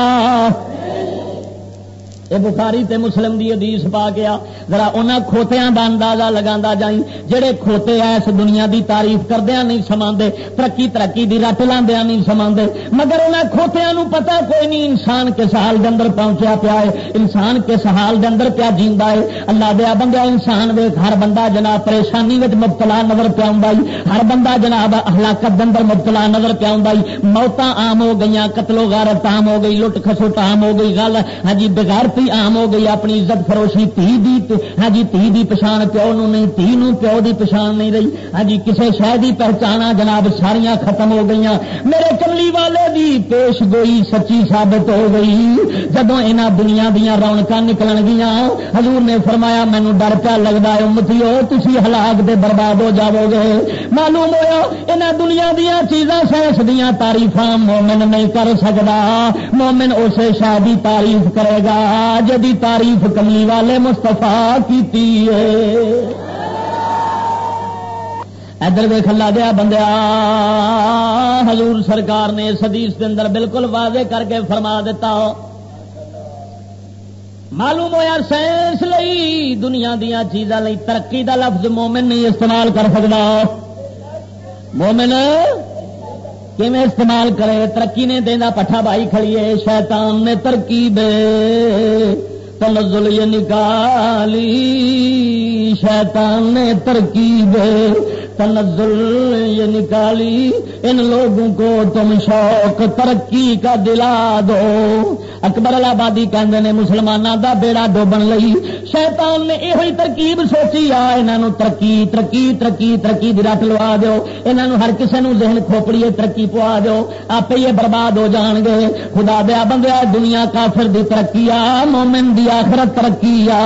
[SPEAKER 1] یہ بخاری تے مسلم دی حدیث پا گیا. ذرا انہاں کھوتیاں دا اندازہ لگاندا جائیں جڑے کھوتے اس دنیا دی تعریف کردیاں نہیں سماندے، ترقی دی رٹ لاندیاں نہیں سماندے، مگر انہاں کھوتیاں نوں پتہ کوئی نہیں انسان کس حال دے اندر پہنچیا پیا ہے، انسان کس حال دے اندر پیا جیندا ہے. اللہ دے بندہ انسان ویکھ ہر بندہ جناب پریشانی وچ مبتلا نظر پیا ہوندا ہے، ہر بندہ جناب ہلاکت دے اندر مبتلا نظر پیا ہوندا ہے. موتاں عام ہو گئیاں، قتل و غارت عام ہو گئی، لٹ کھسوٹ عام ہو گئی، گل ہاں جی بغیر
[SPEAKER 2] زیادتی عام ہو گئی، اپنی عزت فروشی تھی ہاں جی تھی دی پچھان پیو نو نہیں، تھی نو پیو دی پچھان نہیں رہی، ہاں جی کسے شے دی پہچانا جناب ساریاں ختم ہو گئی. میرے کملی والے دی پیش گوئی سچی ثابت ہو گئی. جدوں انہاں دنیا دیاں رونقاں نکلن گیاں حضور نے فرمایا مینوں ڈر پیا لگدا ہے امتیو تسی ہلاک دے برباد ہو جاؤ گے. معلوم ہویا انہاں دنیا دیاں چیزاں سائنس دیاں تعریفاں مومن نہیں کر سکدا. مومن اسے شے دی تعریف کرے گا جدی تعریف کملی والے مصطفیٰ کیتی ہے. ادھر ویکھ اللہ دیا بندیا حضور سرکار نے اس حدیث کے اندر بالکل واضح کر کے فرما دیتا ہو. معلوم ہو یار سائنس لئی دنیا دیا چیزاں لئی ترقی دا لفظ مومن نہیں استعمال کر سکتا. مومن کیویں استعمال کرے؟ ترقی نے دینا پٹھا بائی کھڑیے شیطان نے ترکیب تنزل یہ نکالی، شیطان نے ترکیب تنزل یہ نکالی، ان لوگوں کو تم شوق ترقی کا دلا دو. اکبر الہبادی کہندے نے مسلماناں دا بیڑا ڈوبن لئی شیطان نے یہ ترکیب سوچی آ انہاں ترقی ترقی ترقی ترقی دی رٹ لوا دیو، انہاں ہر کسے نوں ذہن کھوپڑیے ترقی پوا دیو، آپے یہ برباد ہو جان گے. خدا دیا بندیا دنیا کافر دی ترقی آ مومن دی آخرت ترقی آ.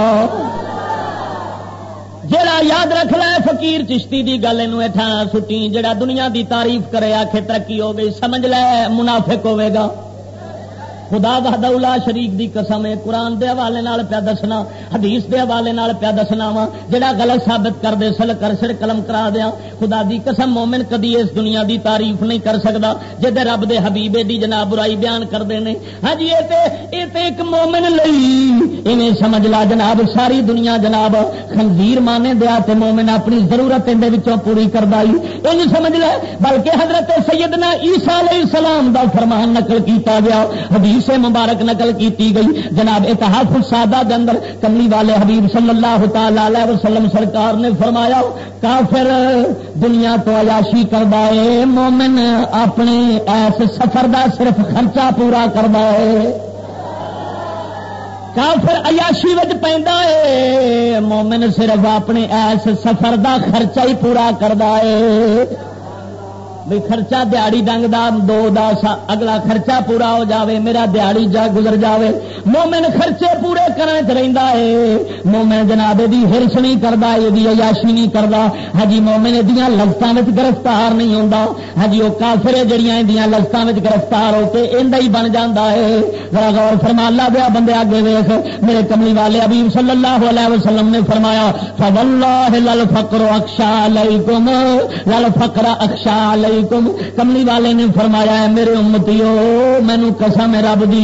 [SPEAKER 2] جڑا یاد رکھ لے فقیر چشتی دی گل اینو اٹھا سٹی، جڑا دنیا دی تعریف کرے آکھے ترقی ہو گئی سمجھ لے منافق ہوے گا. خدا وحدہ لا شریک دی قسم ہے قرآن دے حوالے نال پیا دسنا حدیث دے حوالے نال پیا دسنا وا جڑا غلط ثابت کر دے سل کر سر قلم کرا دیا. خدا دی قسم مومن کدی اس دنیا دی تعریف نہیں کر سکدا جے رب دے حبیب دی جناب برائی بیان کردے نے. ہاں جی اے تے ایک مومن لئی ایویں سمجھ لا جناب ساری دنیا جناب خنزیر مانے دیا تے مومن اپنی ضرورت اندے وچوں پوری کردا ہی انج سمجھ لے. بلکہ حضرت سیدنا عیسیٰ علیہ السلام دا فرمان نقل کیتا گیا، حدیث سے مبارک نقل کیتی گئی جناب اتحاف السادہ دے اندر کملی والے حبیب صلی اللہ تعالی علیہ وسلم سرکار نے فرمایا کافر دنیا تو عیاشی کردا ہے، مومن اپنے ایس سفر دا صرف خرچہ پورا کردا ہے. کافر عیاشی وچ پیندا ہے، مومن صرف اپنے ایس سفر دا خرچہ ہی پورا کردا ہے. بھئی خرچہ دیہڑی ڈنگ دا 2 اگلا خرچہ پورا ہو جاوے میرا دیہڑی جا گزر جاوے. مومن خرچے پورے کرنے چ رہندا ہے. مومن جناب دی ہرس نہیں کردا، دی عیاشی نہیں کردا. ہاں جی مومن دیاں لذتاں وچ گرفتار نہیں ہوندا. ہاں جی او کافر جڑیاں دیاں لذتاں وچ گرفتار ہو کے ایندا ہی بن جاندا ہے. ذرا غور فرما اللہ دے بندے اگے ویکھ میرے کملی والے حبیب صلی اللہ علیہ وسلم نے فرمایا فواللہ للفقر اخشى علیکم للفقر اخشى علیکم. کملی والے نے فرمایا ہے میرے امتیو مینوں قسم رب دی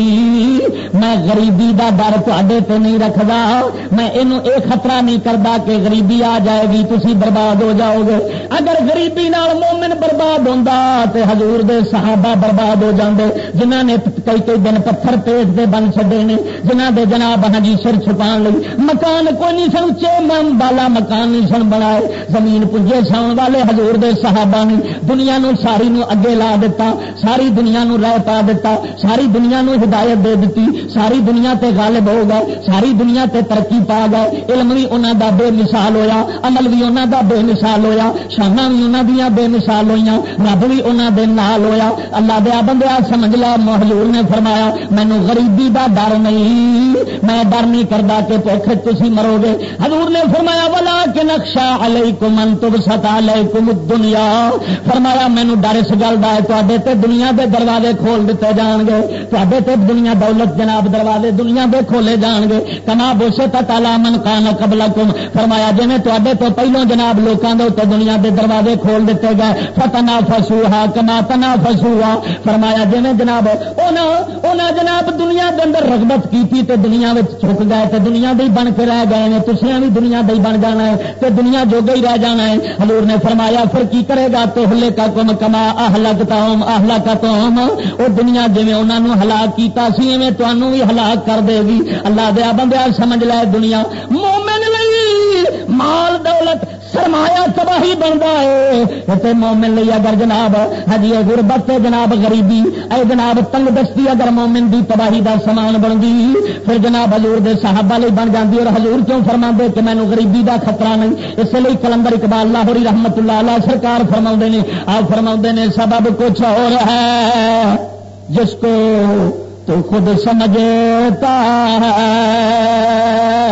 [SPEAKER 2] میں غریبی دا ڈر تواڈے تے نہیں رکھدا، میں اینو اے خطرہ نہیں کردا کہ غریبی آ جائے گی تسی برباد ہو جاؤ گے. اگر غریبی نال مومن برباد ہوندا تے حضور دے صحابہ برباد ہو جاندے جنہاں نے کئی دن پتھر پیٹ دے بن چھڈے نے، جنہاں دے جناب ہاں جی سر چھپان لئی مکان کوئی نہیں سن اچے بالا مکان نہیں سن بنائے، زمین پنجے ساؤن والے حضور دے صحابہ نے دنیا نو ساری نو اگے لا دیتا، ساری دنیا نو راہ پا دیتا، ساری دنیا نو ہدایت دے دیتی، ساری دنیا تے غالب ہو گئے، ساری دنیا تے ترقی پا گئے. علم بھی انہاں دا بے مثال ہویا، عمل بھی انہاں دا بے مثال ہویا، شاناں بھی انہاں دیاں بے مثال ہویاں، رب بھی انہاں دے نال ہویا. اللہ دے بندیا سمجھ لے حضور نے فرمایا مینوں غریبی دا ڈر نہیں، میں ڈر نہیں کردا کہ بھوک تسی مرو گے. حضور نے فرمایا ولکن اخشى علیکم ان تبسط علیکم الدنیا، فرمایا مینوں ڈر اس گل دا ہے تواڈے تے دنیا دے دروازے کھول دتے جان گے، تواڈے تے دنیا دولت جناب دروازے دنیا دے کھولے جان گے. کما بسطت علی من کان قبلکم، فرمایا جویں تواڈے تو پہلوں جناب لوکاں دے تے دنیا دے دروازے کھول دتے گئے فتنافسوها کما تنافسوها، فرمایا جویں جناب انہاں جناب دنیا دے اندر رغبت کیتی تے دنیا وچ چھک گئے تے دنیا دے بن کے رہ گئے نے، تسیاں بھی دنیا دے بن جانا ہے تے دنیا جوگا ہی رہ جانا ہے. حضور نے فرمایا پھر کی کرے گا تو کم کما اہلکتہم، او دنیا جویں انہاں نو ہلاک کیتا سی ایویں تانوں بھی ہلاک کر دے گی. اللہ دے بندیا سمجھ لے دنیا مومن لئی مال دولت سرمایہ تباہی بنتا ہے. مومن لی اگر جناب ہجی غربت جناب غریبی اے جناب تنگ دستی اگر مومن دی تباہی دا سامان بن گئی پھر جناب حضور دے صحابہ لئی بن جاندی. اور حضور کیوں فرما دے کہ مینوں غریبی دا خطرہ نہیں؟ اس لیے کلندر اقبال لاہوری رحمت اللہ علیہ سرکار فرماؤندے نے آپ فرماؤندے نے سبب کچھ اور ہے جس کو تو خود سمجھتا ہے.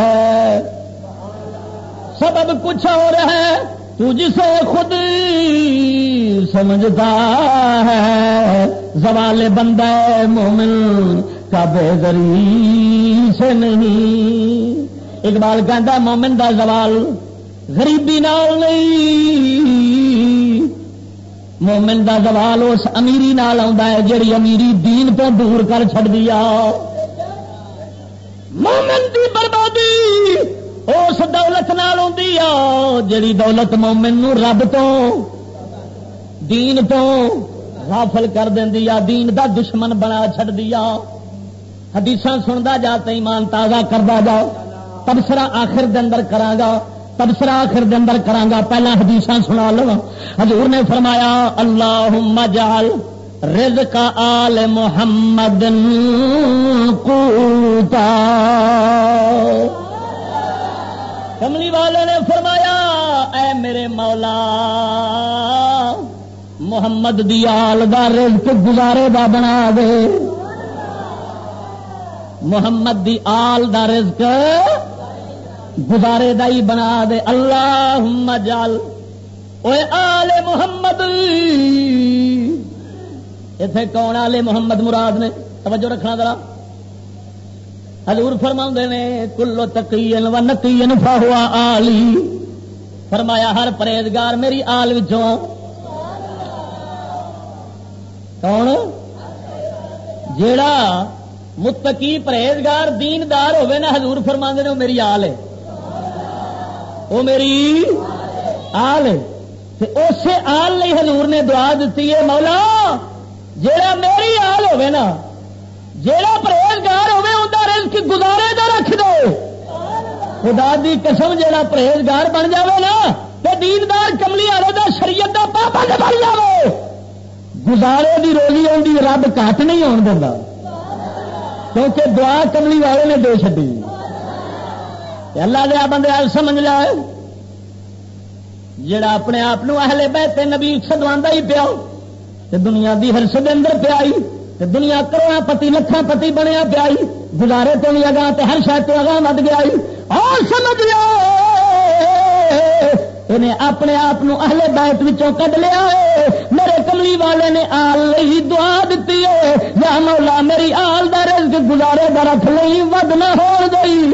[SPEAKER 2] سبب کچھ اور ہے تو جسے خود سمجھتا ہے. زوال بندہ مومن کا بے غری سے نہیں. اقبال کہتا مومن دا زوال غریبی نال نہیں. مومن دا زوال اس امیری نال آندا ہے جڑی امیری دین تو دور کر چھڑ دیا. مومن دی بربادی اس دولت نال ہوندی آ جڑی دولت مومن نو رب تو دین تو غافل کر دیندی آ, دین دا دشمن بنا چھڑ دیا. حدیثاں سندا جا تے ایمان تازہ کردا جا. تبصرہ آخر دے اندر کراں گا, تبصرہ آخر دے اندر کراں گا. پہلا حدیثاں سنا لو. حضور نے فرمایا اللہم اجعل رزق آل محمد قوتا. کملی والے نے فرمایا اے میرے مولا محمد دی آل دا رزق گزارے دا بنا دے. محمد دی آل دا رزق گزارے دا ہی بنا دے. اللہم اجعل اوے آل محمد. ایتھے کون آل محمد مراد نے؟ توجہ رکھنا ذرا. حضور فرماؤندے نے کلو تقین و نقین فہو آلی. فرمایا ہر پرہیزگار میری آل وچوں. کون؟ جیڑا متقی پرہیزگار دیندار ہوئے نا, حضور فرماندے نے وہ میری آل ہے, وہ میری آل ہے. اسے آل لئی حضور نے دعا دیتی ہے مولا جیڑا میری آل ہوئے نا, جیڑا پرہیزگار ہوئے اوندا رزق گزارے دا رکھ دو. خدا دی قسم جیڑا پرہیزگار بن جاوے نا تے دیندار کملی والے دا شریعت دا پابند بن جاوے, گزارے دی روزی آندی رب گھٹ نہیں ہون دیندا, کیونکہ دعا کملی والے نے دے چھڈی. اللہ دے بندے سمجھ لائے جڑا اپنے آپ اہل بیت نبی سدواندا ہی پیا تے دنیا دی ہرس دے اندر پیائی تے دنیا کروڑاں پتی لکھاں پتی بنیا پیائی, گزارے تو بھی اگاں تے ہر شے تو اگاں ود گیا. اور سمجھ لو انہیں اپنے آپ اہل بیت وچوں کڈ لیا ہے. میرے کملی والے نے آل لئی دعا دیتی ہے یا مولا میری آل دا رزق گزارے دا رکھ لئی, ود نہ ہون گئی.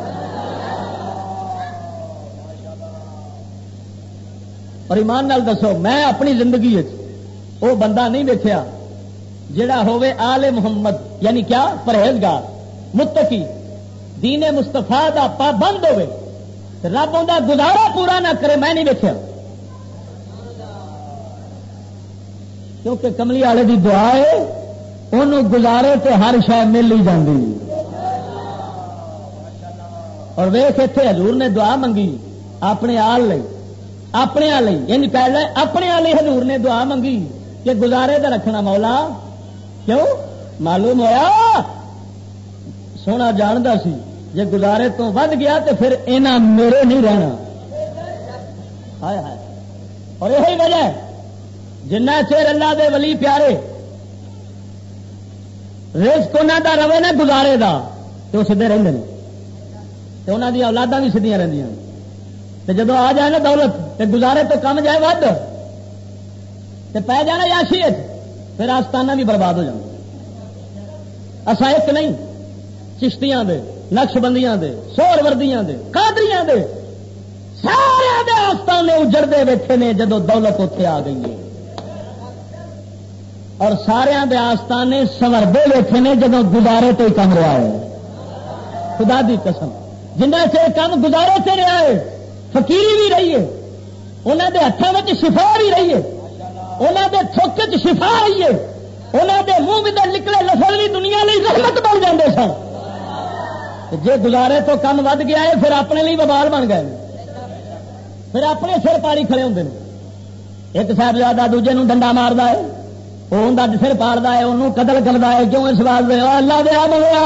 [SPEAKER 2] اور ایمان نال دسو میں اپنی زندگی وہ بندہ نہیں دیکھا جڑا ہوئے آل محمد یعنی کیا پرہیزگار متقی دین مصطفیٰ دا پابند ہوئے رب ان کا گزارا پورا نہ کرے. میں نہیں دیکھا, کیونکہ کملی والے دی دعا ہے انہوں گزارے تے ہر شے مل ہی جاندی. اور ویکھ ایتھے حضور نے دعا منگی اپنے آل لئی, اپنے آل یعنی پہلے اپنے آل حضور نے دعا منگی کہ گزارے تے رکھنا مولا. کیوں؟ معلوم ہویا سونا جاندا سی جے گزارے تو ود گیا تو پھر اینا میرے نہیں رہنا. ہائے ہائے. اور یہی وجہ ہے جنہ چیر اللہ دے ولی پیارے رزق انہاں دا رہے نا گزارے دا تو سیدھے رہندے نے تے انہاں دی اولاداں بھی سیدھیاں رہندیاں تے جدوں آ جائے نا دولت تے گزارے تو کم جائے ود تے پے جانا یاشی پھر آستانہ بھی برباد ہو جانا. اسا ایک نہیں چشتیاں دے نقش بندیاں دے سور وردیاں دے قادریاں دے سارے دے آستانے اجڑتے بیٹھے نے جدو دولت اتنے آ گئی ہے, اور سارے دے آستانے سوردے بیٹھے نے جدو گزارے تو ہی کم رہا ہے. خدا دی قسم جنہ سے کم گزارے سے رہا ہے فقیری بھی رہی ہے, انہوں دے ہاتھوں میں شفا بھی رہی ہے, انہوں دے تھوک چ شفا رہی ہے, انہوں دے منہ میں نکلے لفظ بھی دنیا لی رحمت بن جاندے سن. جے گزارے تو کم ود گیا ہے پھر اپنے لیے وبال بن گئے. پھر اپنے سر پاڑی کھڑے ہوتے ہیں. ایک صاحبزادہ دوجے نو ڈنڈا ماردا ہے, وہ ان سر پاڑتا ہے, انہوں قتل کرتا ہے. کیوں؟ اس واسطے اللہ دیا منگیا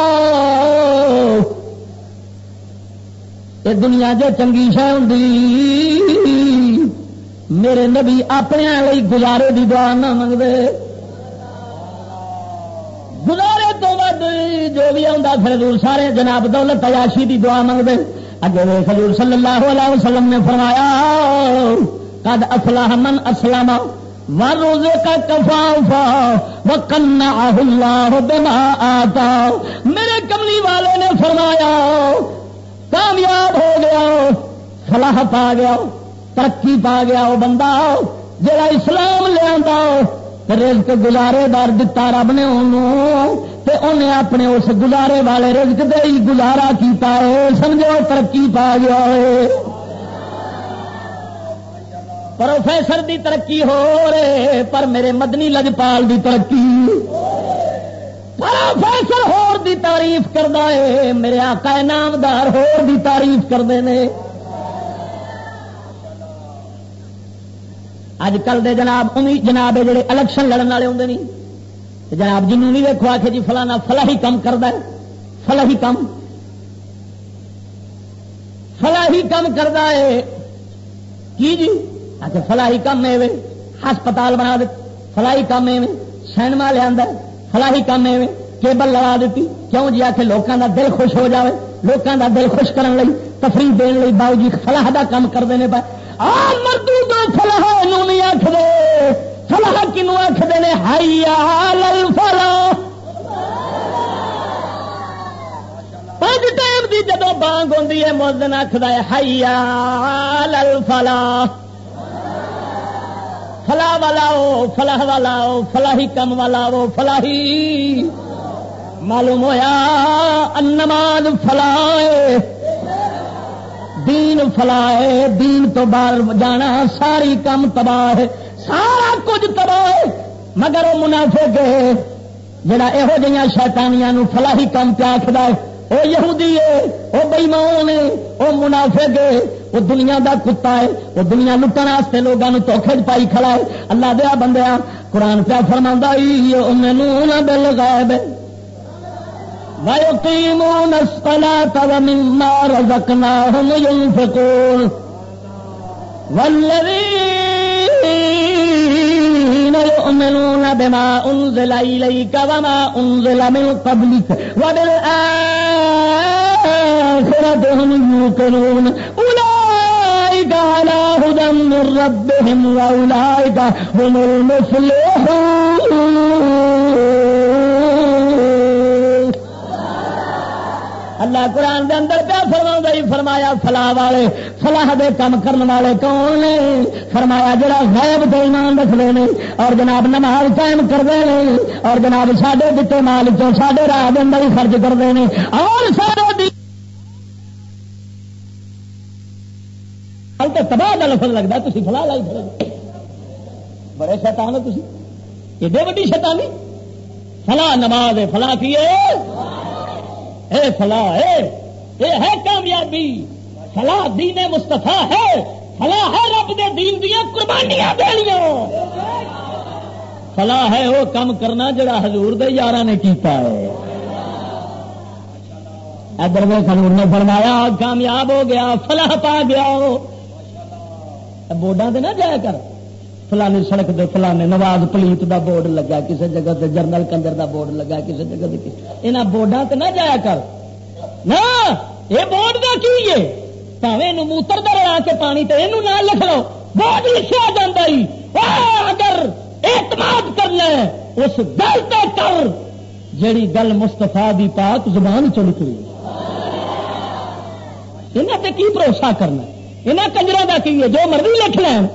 [SPEAKER 2] یہ دنیا جو چنگی شے ہوندی میرے نبی اپنے لئی گزارے دی دعا نہ منگتے. گزارے تو ود جو بھی آتا پھر حضور سارے جناب دولت عیاشی دی دعا منگتے. اگے حضور صلی اللہ علیہ وسلم نے فرمایا قد افلح من اسلم ورزق کفافا وقنعه اللہ بما آتا. میرے کملی والے نے فرمایا کامیاب ہو گیا, فلاح پا گیا, ترقی پا گیا وہ بندہ جڑا اسلام لیا رزق گزارے دار دتا رب نے تے انہیں اپنے اس گزارے والے رزق دے ہی گزارا کیتا ہے. سمجھو ترقی پا گیا ہے. پروفیسر دی ترقی ہو رہے پر میرے مدنی لجپال دی ترقی. پروفیسر ہور دی تعریف کردا ہے, میرے آقا نامدار ہور دی تعریف کردے نے. اج کل دے جناب جناب جڑے الیکشن لڑن والے ہوندے نہیں جناب جنوں نہیں ویکھو آکھے جی فلانا فلاحی کم کردا ہے, فلاحی کم کردا ہے کی جی آکھے فلاحی کم ہے ہسپتال بنا دے, فلاحی کم ہے سینما لیا فلاحی کم ہے کیبل لگا دیتی. کیوں جی آکھے لوکاں دا دل خوش ہو جاوے, لوکاں دا دل خوش کرن لئی تفریح دین لئی باؤ جی فلاح دا کام کردے نے. مردو تو فلاح نو نہیں آخدے, فلاح کنو آخدے نے حی علی الفلاح. پانچ ٹائم دی جدو بانگ ہوندی ہے مؤذن آخدا ہے حی علی الفلاح. فلاح والا او, فلاح والا او, فلاحی کم والا او, فلاحی. معلوم ہویا نماز فلاح, دین فلاح ہے. دین تو باہر جانا ساری کم تباہ ہے, سارا کچھ تباہ ہے. مگر وہ منافق ہے جڑا یہو جہاں شیطانیاں نو فلاحی کم پیا آخر ہے, وہ یہودی ہے, وہ بےمان ہے, وہ منافق ہے, وہ دنیا دا کتا ہے, وہ دنیا لٹن واسطے لوگوں دھوکھے پائی کھڑا ہے. اللہ دیا بندیا قرآن پیا فرماتا یؤمنون بالغیب وَيُقِيمُونَ الصَّلَاةَ وَمِمَّا رَزَقْنَاهُمْ يُنْفِقُونَ وَالَّذِينَ يُؤْمِنُونَ بِمَا أُنزِلَ إِلَيْكَ وَمَا أُنزِلَ مِن قَبْلِكَ وَبِالْآخِرَةِ هُمْ يُوقِنُونَ أُولَئِكَ عَلَى هُدًى مِّن رَّبِّهِمْ وَأُولَئِكَ هُمُ الْمُفْلِحُونَ. اللہ قرآن دے اندر پیا فرمایا فلاح والے, فلاح دے کام کرنے والے کون نے؟ فرمایا جڑا غیب تے ایمان رکھتے ہیں اور جناب نماز قائم کرتے ہیں اور جناب ساڈے دتے مال چوں ساڈے راہ دے اندر ہی خرچ کرتے ہیں اور سارے تباہ کا لفظ لگتا تھی فلاح لائی کھڑے بڑے شیطان ہو تھی, ایڈے وڈی شیطانی. فلاح نماز ہے, فلاح کی اے فلاح ہے, یہ ہے کامیابی. فلاح دین مصطفیٰ ہے, فلاح ہے رب دے دین دیا قربانیاں دینیاں. فلاح ہے وہ کام کرنا جڑا حضور دے یاراں نے کیتا ہے. ادھر وہ حضور نے فرمایا کامیاب ہو گیا, فلاح پا گیا. بورڈاں تے نہ جایا کر, فلانی سڑک دے فلانے نواز پلیت دا بورڈ لگا, کسی جگہ تے جرنل کنجر دا بورڈ لگا, کسی جگہ تے انہاں بورڈاں تے نہ جایا کر. نہ یہ بورڈ دا کی ہے پاویں نو موتر دا رلا کے پانی تے اینو نہ لکھ لو, بورڈ لکھیا جاندا ہی. اگر اعتماد کرنا ہے اس گل تے کر جیڑی گل مصطفیٰ دی پاک زبان چوں نکلی. انہاں تے کی بھروسہ کرنا؟ انہاں کنجراں دا کی ہے جو مرضی لکھ لین.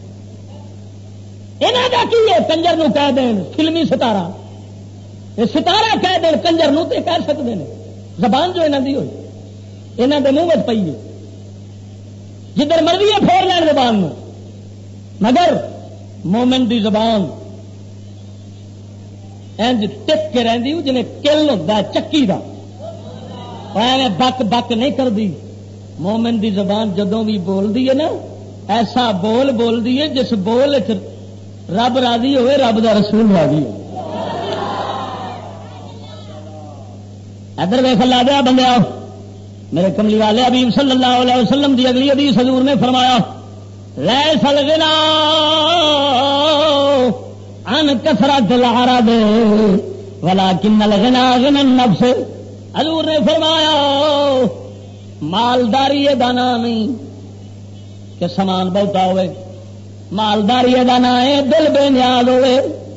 [SPEAKER 2] انہاں دا کی ہے کنجر نو کہہ دین فلمی ستارہ, یہ ستارہ کہہ دین کنجر نو تے کہہ سکتے ہیں. زبان جو انہاں دی ہوئی انہاں دے منہ وچ پئی ہے, جدھر مرضی ہے پھیر لین زبان نو. مگر مومن دی زبان انج ٹک کے رہندی جنہیں کل ہوندا چکی دا, ایویں بک بک نہیں کردی. مومن دی زبان جدوں بھی بولدی ہے نا ایسا بول بول دیے جس بول رب راضی ہوئے، رب دا رسول راضی ہو. ادھر ویخ لا دیا بندے، میرے کملی والے حبیب صلی اللہ علیہ وسلم دی اگلی حدیث حضور نے فرمایا لیس الغنا عن کثرت العرض ولکن الغنا غنى النفس. حضور نے فرمایا مالداری دا نام نہیں کہ سامان بہتا ہوئے، مالداری دا نام ہے دل بے نیاز ہوئے.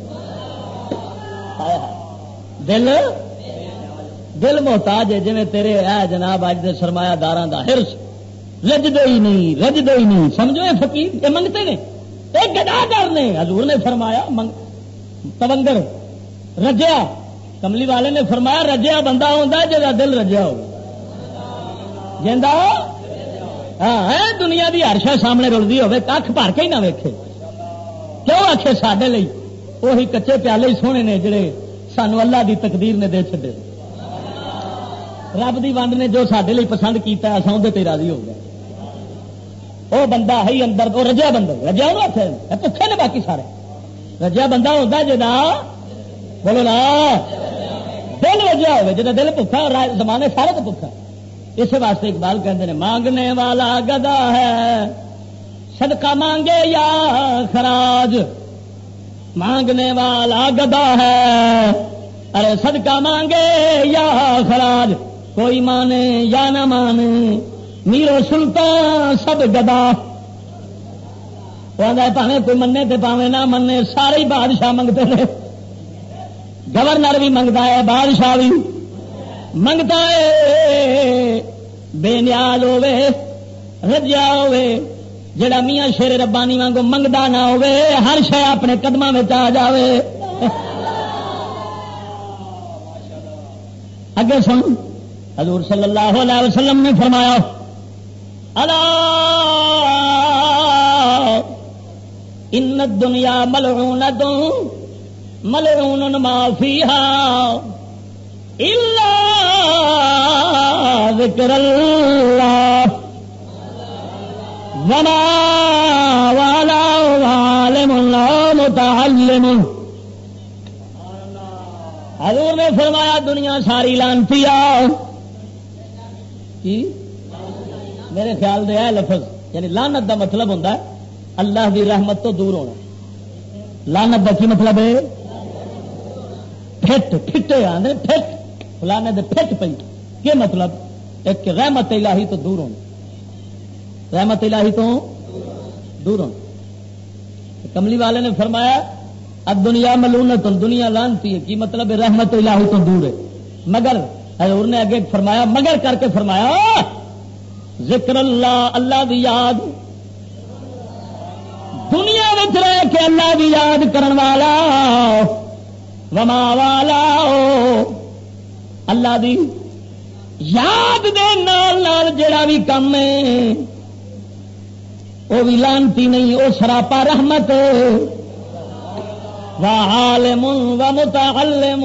[SPEAKER 2] دل محتاج ہے، جی تیرے ہے جناب اج دے سرمایہ داراں دا ہرس، رجدے ہی نہیں سمجھو یہ فقیر یہ منگتے نے، یہ گداگر نے. حضور نے فرمایا تونگر رجیا، کملی والے نے فرمایا رجیا بندہ ہوتا ہے جا دل رجیا ہو جا. ہاں دنیا دی ہر شے سامنے رلدی ہوے اکھ بھر کے ہی نہ ویکھے، کیوں آخے ساڈے لئی وہی کچے پیالے ہی سونے نے جڑے سانو اللہ دی تقدیر نے دے چھڈے. رب دی ونڈ نے جو ساڈے لئی پسند کیتا ہے اساں اودے تے راضی ہو گئے. وہ بندہ ہے اندر وہ رجیا بندہ، رجیا انہوں آخر بھوکے نے باقی سارے. رجیا بندہ ہوتا جا بولو نا دل رجیا ہوئے، جا دل بھوکا زمانے سارے تو بھوکا. اس واسطے اقبال کہتے ہیں مانگنے والا گدا ہے صدقہ مانگے یا خراج، مانگنے والا گدا ہے ارے صدقہ مانگے یا خراج، کوئی مانے یا نہ مانے میرو سلطان سب گدا. پاوے کوئی منے تے پاوے نہ منے سارے ہی بادشاہ منگتے ہیں. گورنر بھی منگتا ہے، بادشاہ بھی منگتا ہے. بے نیاز ہوے رجیا ہوے جڑا میاں شیر ربانی وانگو منگدا نہ ہوے، ہر شے اپنے قدماں وچ آ جاوے. اگے سن حضور صلی اللہ علیہ وسلم نے فرمایا الا ان الدنیا ملعونۃ ملعون ما فیہا الا ذکر اللہ وما والاه عالم متعلم. حضور نے فرمایا دنیا ساری لانتی آ. میرے خیال دے ہے لفظ یعنی لعنت دا مطلب ہوتا ہے اللہ دی رحمت تو دور ہونا. لعنت دا کی مطلب ہے پھٹے آدھے پھٹ فلانے دے پھٹ پئی. کیا مطلب؟ ایک کہ رحمت الہی تو دور ہونا، رحمت الہی تو دور ہونا. کملی والے نے فرمایا اب دنیا ملونت دنیا لانتی ہے. کی مطلب ہے؟ رحمت الہی تو دور ہے. مگر حضور نے اگے فرمایا مگر کر کے فرمایا ذکر اللہ، اللہ دی یاد. دنیا میں رہ کے اللہ دی یاد کرن والا وما والا اللہ دی یاد دے نال نال جڑا بھی کم ہے وہ بھی لانتی نہیں، وہ سراپا رحمت. وعالم ومتعلم،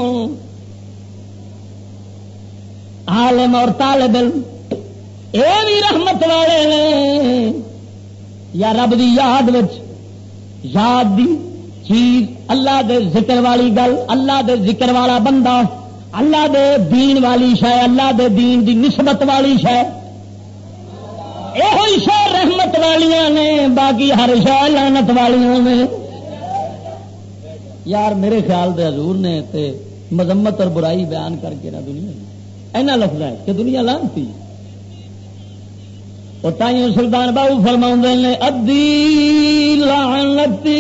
[SPEAKER 2] عالم اور طالب علم یہ بھی رحمت والے نے. یا رب دی یاد وچ یاد دی چیز اللہ دے ذکر والی گل، اللہ دے ذکر والا بندہ، اللہ دے دین والی شے، اللہ دے دین دی نسبت والی شے، یہ شے رحمت والیاں نے، باقی ہر شے لعنت والیاں نے. یار میرے خیال دے حضور نے تے مذمت اور برائی بیان کر کے نہ دنیا اینا لفظ ہے کہ دنیا لعنتی. اور تائیوں سلطان باؤ فرماؤں نے ادی لعنتی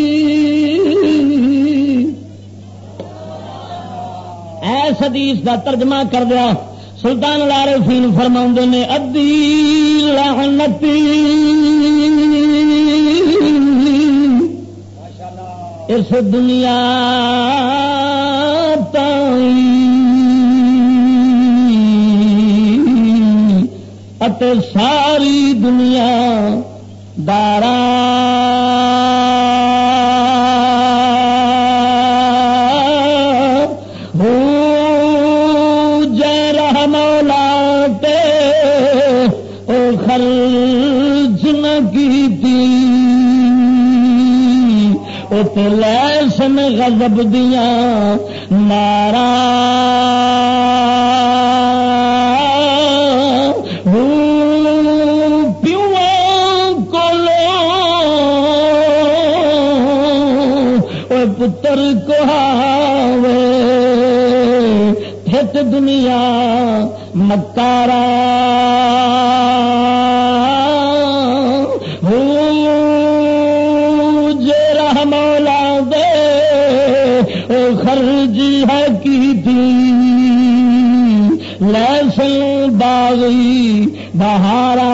[SPEAKER 2] ایس حدیث دا ترجمہ کر دیا. سلطان العارفین فرماؤں نے ادی لعنتی اس دنیا اتے ساری دنیا دارا ہو جے رہ مولا تے او خرچ نہ کیتی لیسن غضب دیاں مارا پتر کو ہاوے پھٹ دنیا مکارا جے رہ مولا دے خرجی ہے کی تھی لیسن باغی بہارا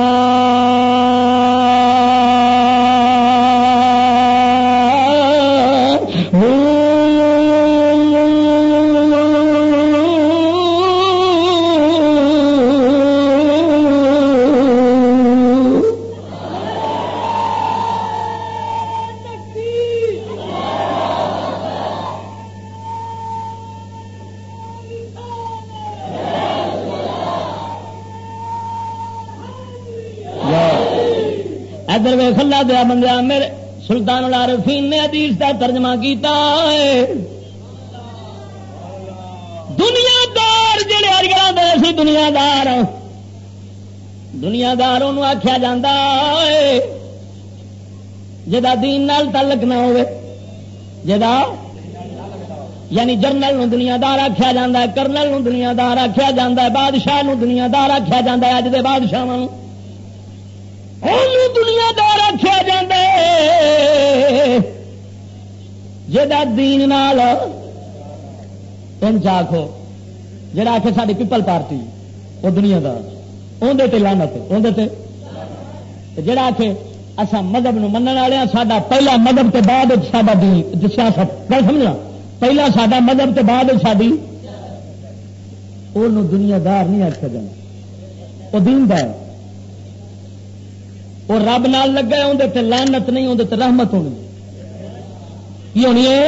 [SPEAKER 2] ادھر ویخ اللہ دیا بندیا میرے سلطان العارفین نے حدیث کا ترجمہ کیتا ہے دنیا دار جڑے ارگا دے سی دنیا دار انہوں آخیا جاتا ہے جدا دین نال تعلق نہ ہوئے جدا یعنی جرنل نو دنیا دار آخیا جاتا ہے کرنل نو دنیا دار آخیا جاتا ہے بادشاہ نو دنیا دار آخیا جاتا ہے اج دے بادشاہ دنیا دار آخیا جاتا ہے جا دین نال آخو جا آخ ساری پیپل پارٹی وہ دنیا دار اندر لانت اندر جا آخ اصا مذہب نو منن والے ساڈا پہلا مذہب کے بعد ساڈا دین سیاست گل سمجھنا پہلا ساڈا مذہب کے بعد ساری وہ دنیا دار نہیں آخیا جانا وہ دین دار وہ رب نال لگا اندر تے لعنت نہیں اندر تے رحمت ہونی کی ہونی ہے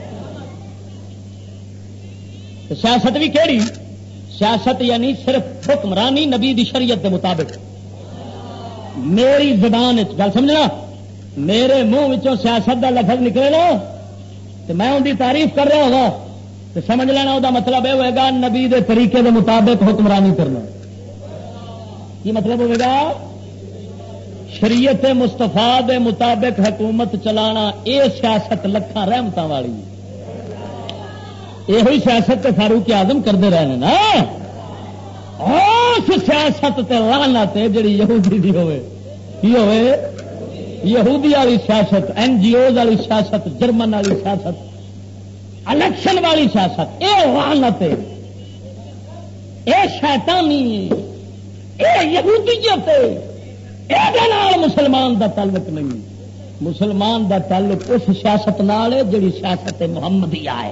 [SPEAKER 2] سیاست بھی کہڑی سیاست یعنی صرف حکمرانی نبی دی شریعت کے مطابق میری زبان گل سمجھنا میرے منہ سیاست دا لفظ نکلے نا تو میں ان کی تعریف کر رہا ہوا تو سمجھ لینا وہ مطلب یہ ہوئے گا نبی دے طریقے دے مطابق حکمرانی کرنا کی مطلب ہوئے گا شریعت مستفا دے مطابق حکومت چلانا یہ سیاست لکھاں رحمتاں والی یہ سیاست تے فاروق اعظم کرتے رہے نا اس سیاست تے لعنت جڑی یہودی دی ہوئے کی ہوئے یہودی والی سیاست این جی اوز والی سیاست جرمن والی سیاست الیکشن والی سیاست یہ لعنت یہ شیطانی یہ یہودیت مسلمان دا تعلق نہیں مسلمان دا تعلق اس سیاست نال ہے جڑی سیاست محمدی آئے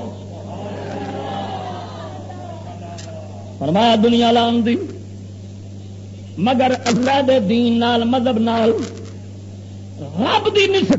[SPEAKER 2] فرمایا دنیا لان دی مگر اللہ دے دین نال مذہب نال رب دی نسبت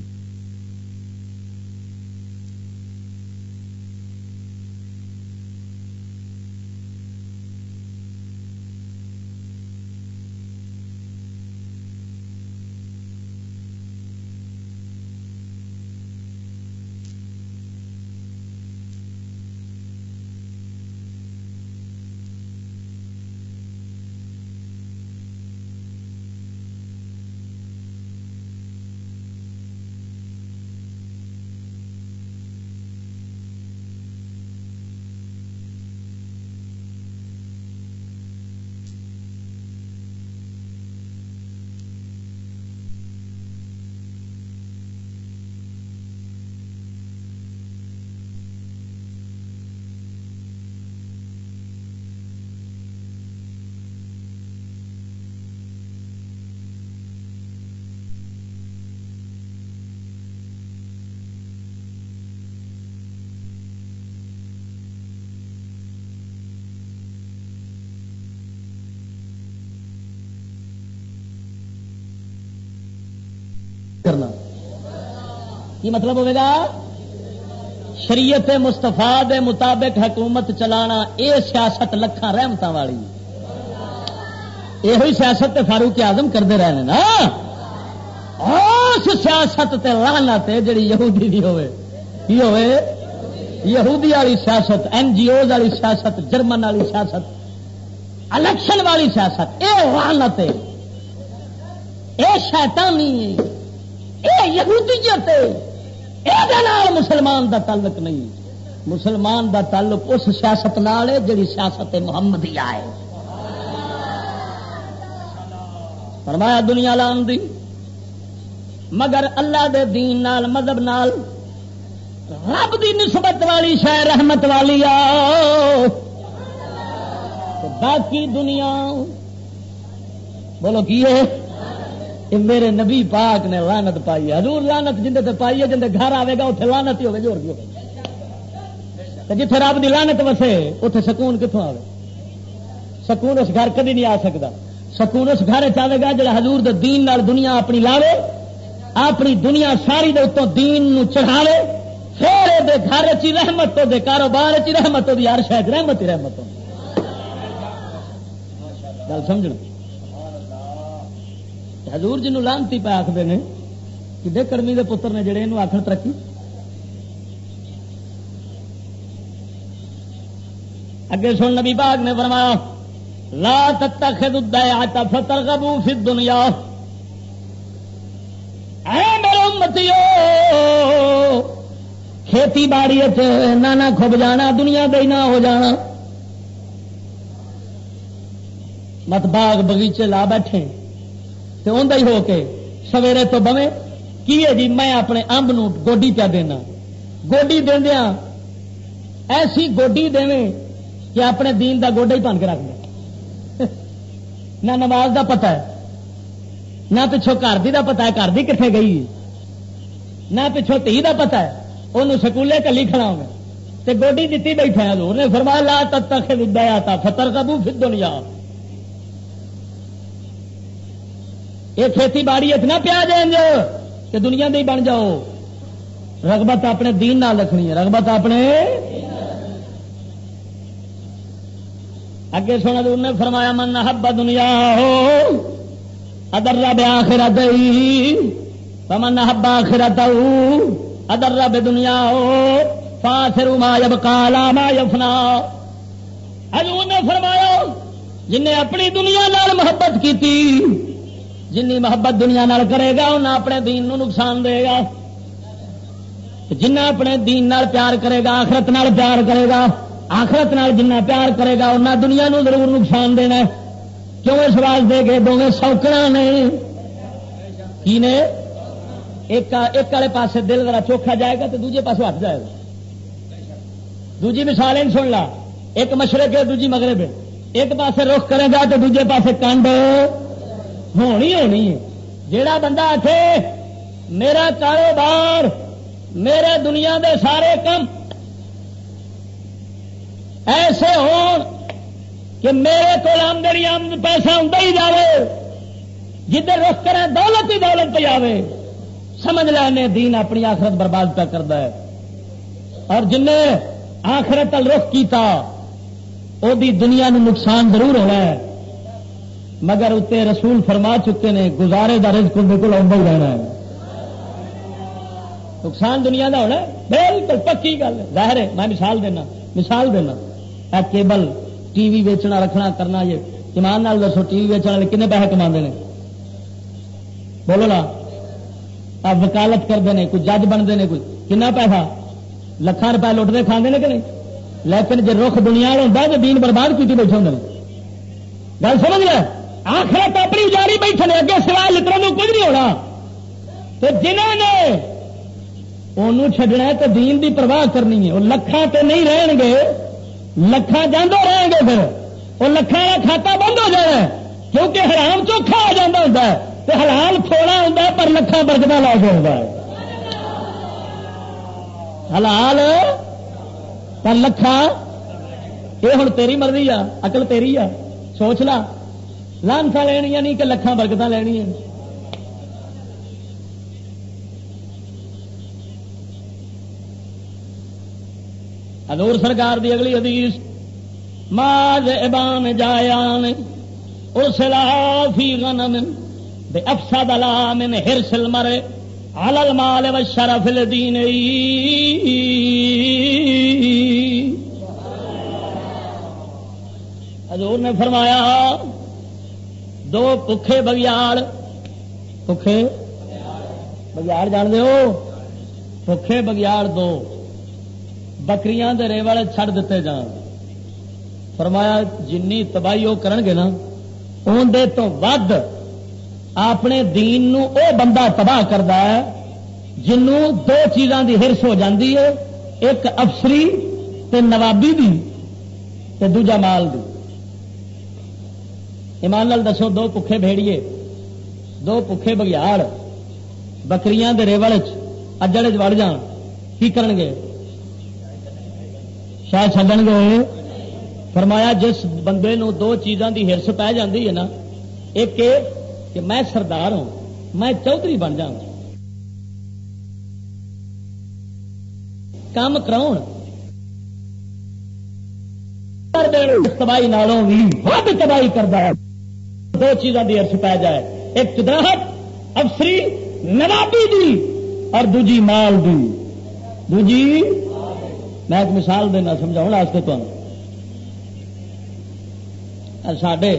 [SPEAKER 2] کرنا یہ مطلب ہوئے گا شریعت مستفا دے مطابق حکومت چلانا یہ سیاست لکھاں رحمتاں والی یہ سیاست فاروق اعظم کرتے رہے نا اس سیاست تے لعنت جڑی یہودی دی ہوئے کی ہوئے یہودی والی سیاست، این جی اوز والی سیاست، جرمن والی سیاست، الیکشن والی سیاست، یہ لعنت ہے، یہ شیطانی ہے، یہ یہودیت ہے، یہ مسلمان دا تعلق نہیں۔ مسلمان دا تعلق اس سیاست نال ہے جڑی سیاست محمدیہ ہے۔ فرمایا دنیا لان دی مگر اللہ دے دین نال مذہب نال رب دی نسبت والی شے رحمت والی آ، باقی دنیا بولو کی ہے؟ میرے نبی پاک نے لعنت پائی ہے، حضور لعنت جندے تے پائی ہے، جندے گھر آئے گا اتنے لعنت ہی ہوگی، جو ہوگی جتھے رب دی لعنت وسے اتنے سکون کتوں آئے؟ سکون اس گھر کبھی نہیں آ سکتا۔ سکون اس گھر چاہے گا جڑا حضور دے دین نال دنیا اپنی لاوے، اپنی دنیا ساری دے اتوں دین نو چڑھاوے، پھر دے گھر چی رحمت تو دے کاروبار چی رحمت تو دی ہر شاید رحمت ہی رحمت ہو۔ گل سمجھنا حضور جنوں لعنتی پہ آخر نے کہ کڑمی دے پتر نے جڑے یہ آخر ترقی۔ اگے سن نبی پاک نے فرمایا لا تتخذوا الضيعة فترغبوا في الدنيا، اے میرے امتیو کھیتی باڑی نہ کھب جانا، دنیا دے نہ ہو جانا، مت باغ بغیچے لا بیٹھے تے اوندا ہی ہو کے سویرے تو بویں کی ہے جی میں اپنے امب نو گوڈی پیا دینا، گوڈی دیندیاں ایسی گوڈی دیویں کہ اپنے دین دا گوڈا ہی بن کے رکھ دے، نہ نماز دا پتہ ہے، نہ پچھوں گھر دی دا پتہ ہے گھر دی کتنے گئی، نہ پچھوں تھی دا پتہ ہے انہوں سکولے کلی کھڑا ہوئے تے گوڈی دیتی بیٹھا ہے۔ حضور نے فرمایا لا تتخذوا الضيعة فترغبوا في الدنيا، یہ کھیتی باڑی اتنا پیا جائیں جو کہ دنیا دے ہی بن جاؤ، رغبت اپنے دین نال رکھنی ہے، رغبت اپنے اگے سونا حضور نے فرمایا من حب دنیا ہو ادر بآخرتہ فمن حب آخرتہ ادر بدنیا ہو فآخر ما یبقى لا ما یفنا۔ حضور نے فرمایا جن نے اپنی دنیا نال محبت کیتی، جنی محبت دنیا نال کرے گا انہیں اپنے دین نو نقصان دے گا، جنہ اپنے دین نال پیار کرے گا آخرت نال پیار کرے گا، آخرت نال جنہ پیار کرے گا انہیں دنیا نو ضرور نقصان دینا ہے۔ کیوں اس واسطے کہ دونوں سوکڑا نے کی نے ایک والے پاسے دل ذرا چوکھا جائے گا تو دوجے پاسے ہٹ جائے گا۔ دوجی مثال سن لا، ایک مشرق ہے دوجی مغرب ہے، ایک پاسے رخ کرے گا تو دوجے پاسے کنڈ ہونی ہے۔ جیڑا بندہ آکھے میرا کاروبار میرے دنیا دے سارے کم ایسے ہون کہ میرے کو آمدنی آمد پیسہ ہوں ہی جاوے، جدھر رخ کرے دولت ہی دولت پہ آوے، سمجھ لینے دین اپنی آخرت برباد پہ کرتا ہے۔ اور جن نے آخرت رخ کیتا وہ بھی دنیا نو نقصان ضرور ہونا ہے، مگر اتنے رسول فرما چکے نے گزارے دا رزق بالکل آندا ہی رہنا ہے، نقصان دنیا دا ہونا بالکل پکی گل ہے۔ ظاہر ہے میں مثال دینا کیبل ٹی وی ویچنا رکھنا کرنا، یہ ایمان نال دسو ٹی وی ویچنے والے کنے پیسے کما نے؟ بولو نا، آپ وکالت کرتے ہیں، کوئی جج بنتے ہیں، کوئی کنا پیسہ لکھان روپئے لٹتے کھانے کہ نہیں؟ لیکن جی رخ دنیا ہوتا تو دین برباد کی بیٹھے ہوں۔ گل سمجھ لے، آخرت اپنی جاری بیٹھے نے، اگے سوائے لطروں کو کچھ نہیں ہونا۔ تو جنہوں نے انہوں چھڈنا ہے تو دین دی پرواہ کرنی ہے، وہ لکھاں تے نہیں رہن گے، لکھاں جاندے رہیں گے، پھر وہ لکھاں کا کھاتا بند ہو جانا ہے، کیونکہ حرام چوکھا ہو جاتا ہوتا ہے تو حلال تھوڑا ہوتا ہے پر لکھاں برکتاں لا کے ہوتا ہے، حلال پر لکھاں۔ یہ ہوں تیری مرضی آ، عقل تیری آ، سوچ لا، لانسا لینی نہیں کہ لکھاں برکتاں لینی ہے۔ حضور سرکار دی اگلی حدیث ماذ ابان جایان ارسلا فی غنم بے افسد لا من حرس المرء علی المال والشرف الدین. حضور نے فرمایا دو بھوکے بگیاڑ، بھوکے بگیاڑ جان دے ہو، بھوکے بگیاڑ دو بکریاں دے ریوڑ چھڑ دیتے جان. فرمایا جنی تباہی وہ کرن گے نا اندر تو ود اپنے دین نو او بندہ تباہ کرتا ہے جنوں دو چیزاں دی ہرس ہو جاندی ہے، ایک افسری تے نوابی دی تے دوجا مال دی. ایمان نال دسو دو بھوکے بھیڑیے، دو بھوکے بگیاڑ بکریاں دے ریوڑ اجڑ وڑ جان کی کرن گے؟ شاید چھڈن گے. فرمایا جس بندے نو دو چیزاں دی ہرس پی جاندی ہے نا، ایک کہ میں سردار ہوں، میں چودھری بن جاؤں، کام کراؤ تباہی نالوں بھی ود تباہی کرتا ہے. دو چیزاں دی ہرس پی جائے، ایک چدراہٹ افسری نوابی دی اور دوجی مال دی. دوجی میں ایک مثال دینا سمجھاؤں واسطے تمہیں. ساڈے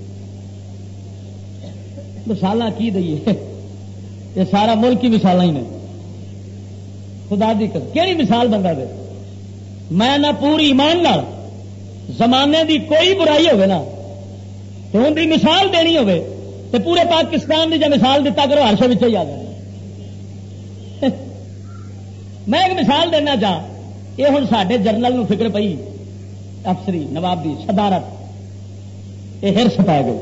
[SPEAKER 2] مثال کی دئیے، یہ سارا ملک کی مثال ہی نے. خدا دی قسم کہڑی مثال بندہ دے؟ میں نہ پوری ایمان نال زمانے دی کوئی برائی ہوگی نا تو ان کی مثال دینی ہوگی تو پورے پاکستان کی جو مثال دیتا کرو ہر شے بچے ہی آ جائے. میں ایک مثال دینا چاہ، یہ ہوں سڈے جرنل نو فکر پئی افسری نوابی صدارت یہ ہرس پی گئی.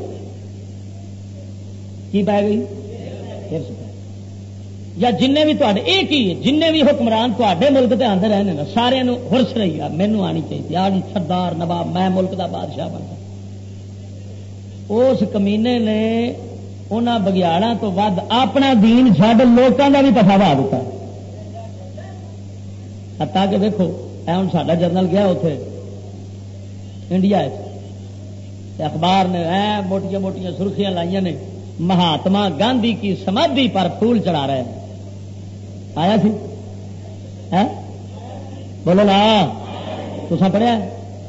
[SPEAKER 2] کی پی گئی؟ ہرس پی. یا جن بھی ایک ہی جن بھی حکمران تے ملک سے آتے رہے نا سارے ہرس رہی ہے مینو آنی چاہیے آ سردار نواب میں ملک کا بادشاہ بنتا. اس کمینے نے انہاں بگیاڑاں تو ود اپنا دین چھڈ لوکاں دا بھی پفا بہا دیتا. حتیٰ کہ دیکھو اے ہن ساڈا جرنل گیا اتے انڈیا اخبار نے موٹیاں موٹیاں سرخیاں لائیاں نے مہاتما گاندھی کی سمادھی پر پھول چڑھا رہے ہیں. آیا سی بولو نا تسا پڑھیا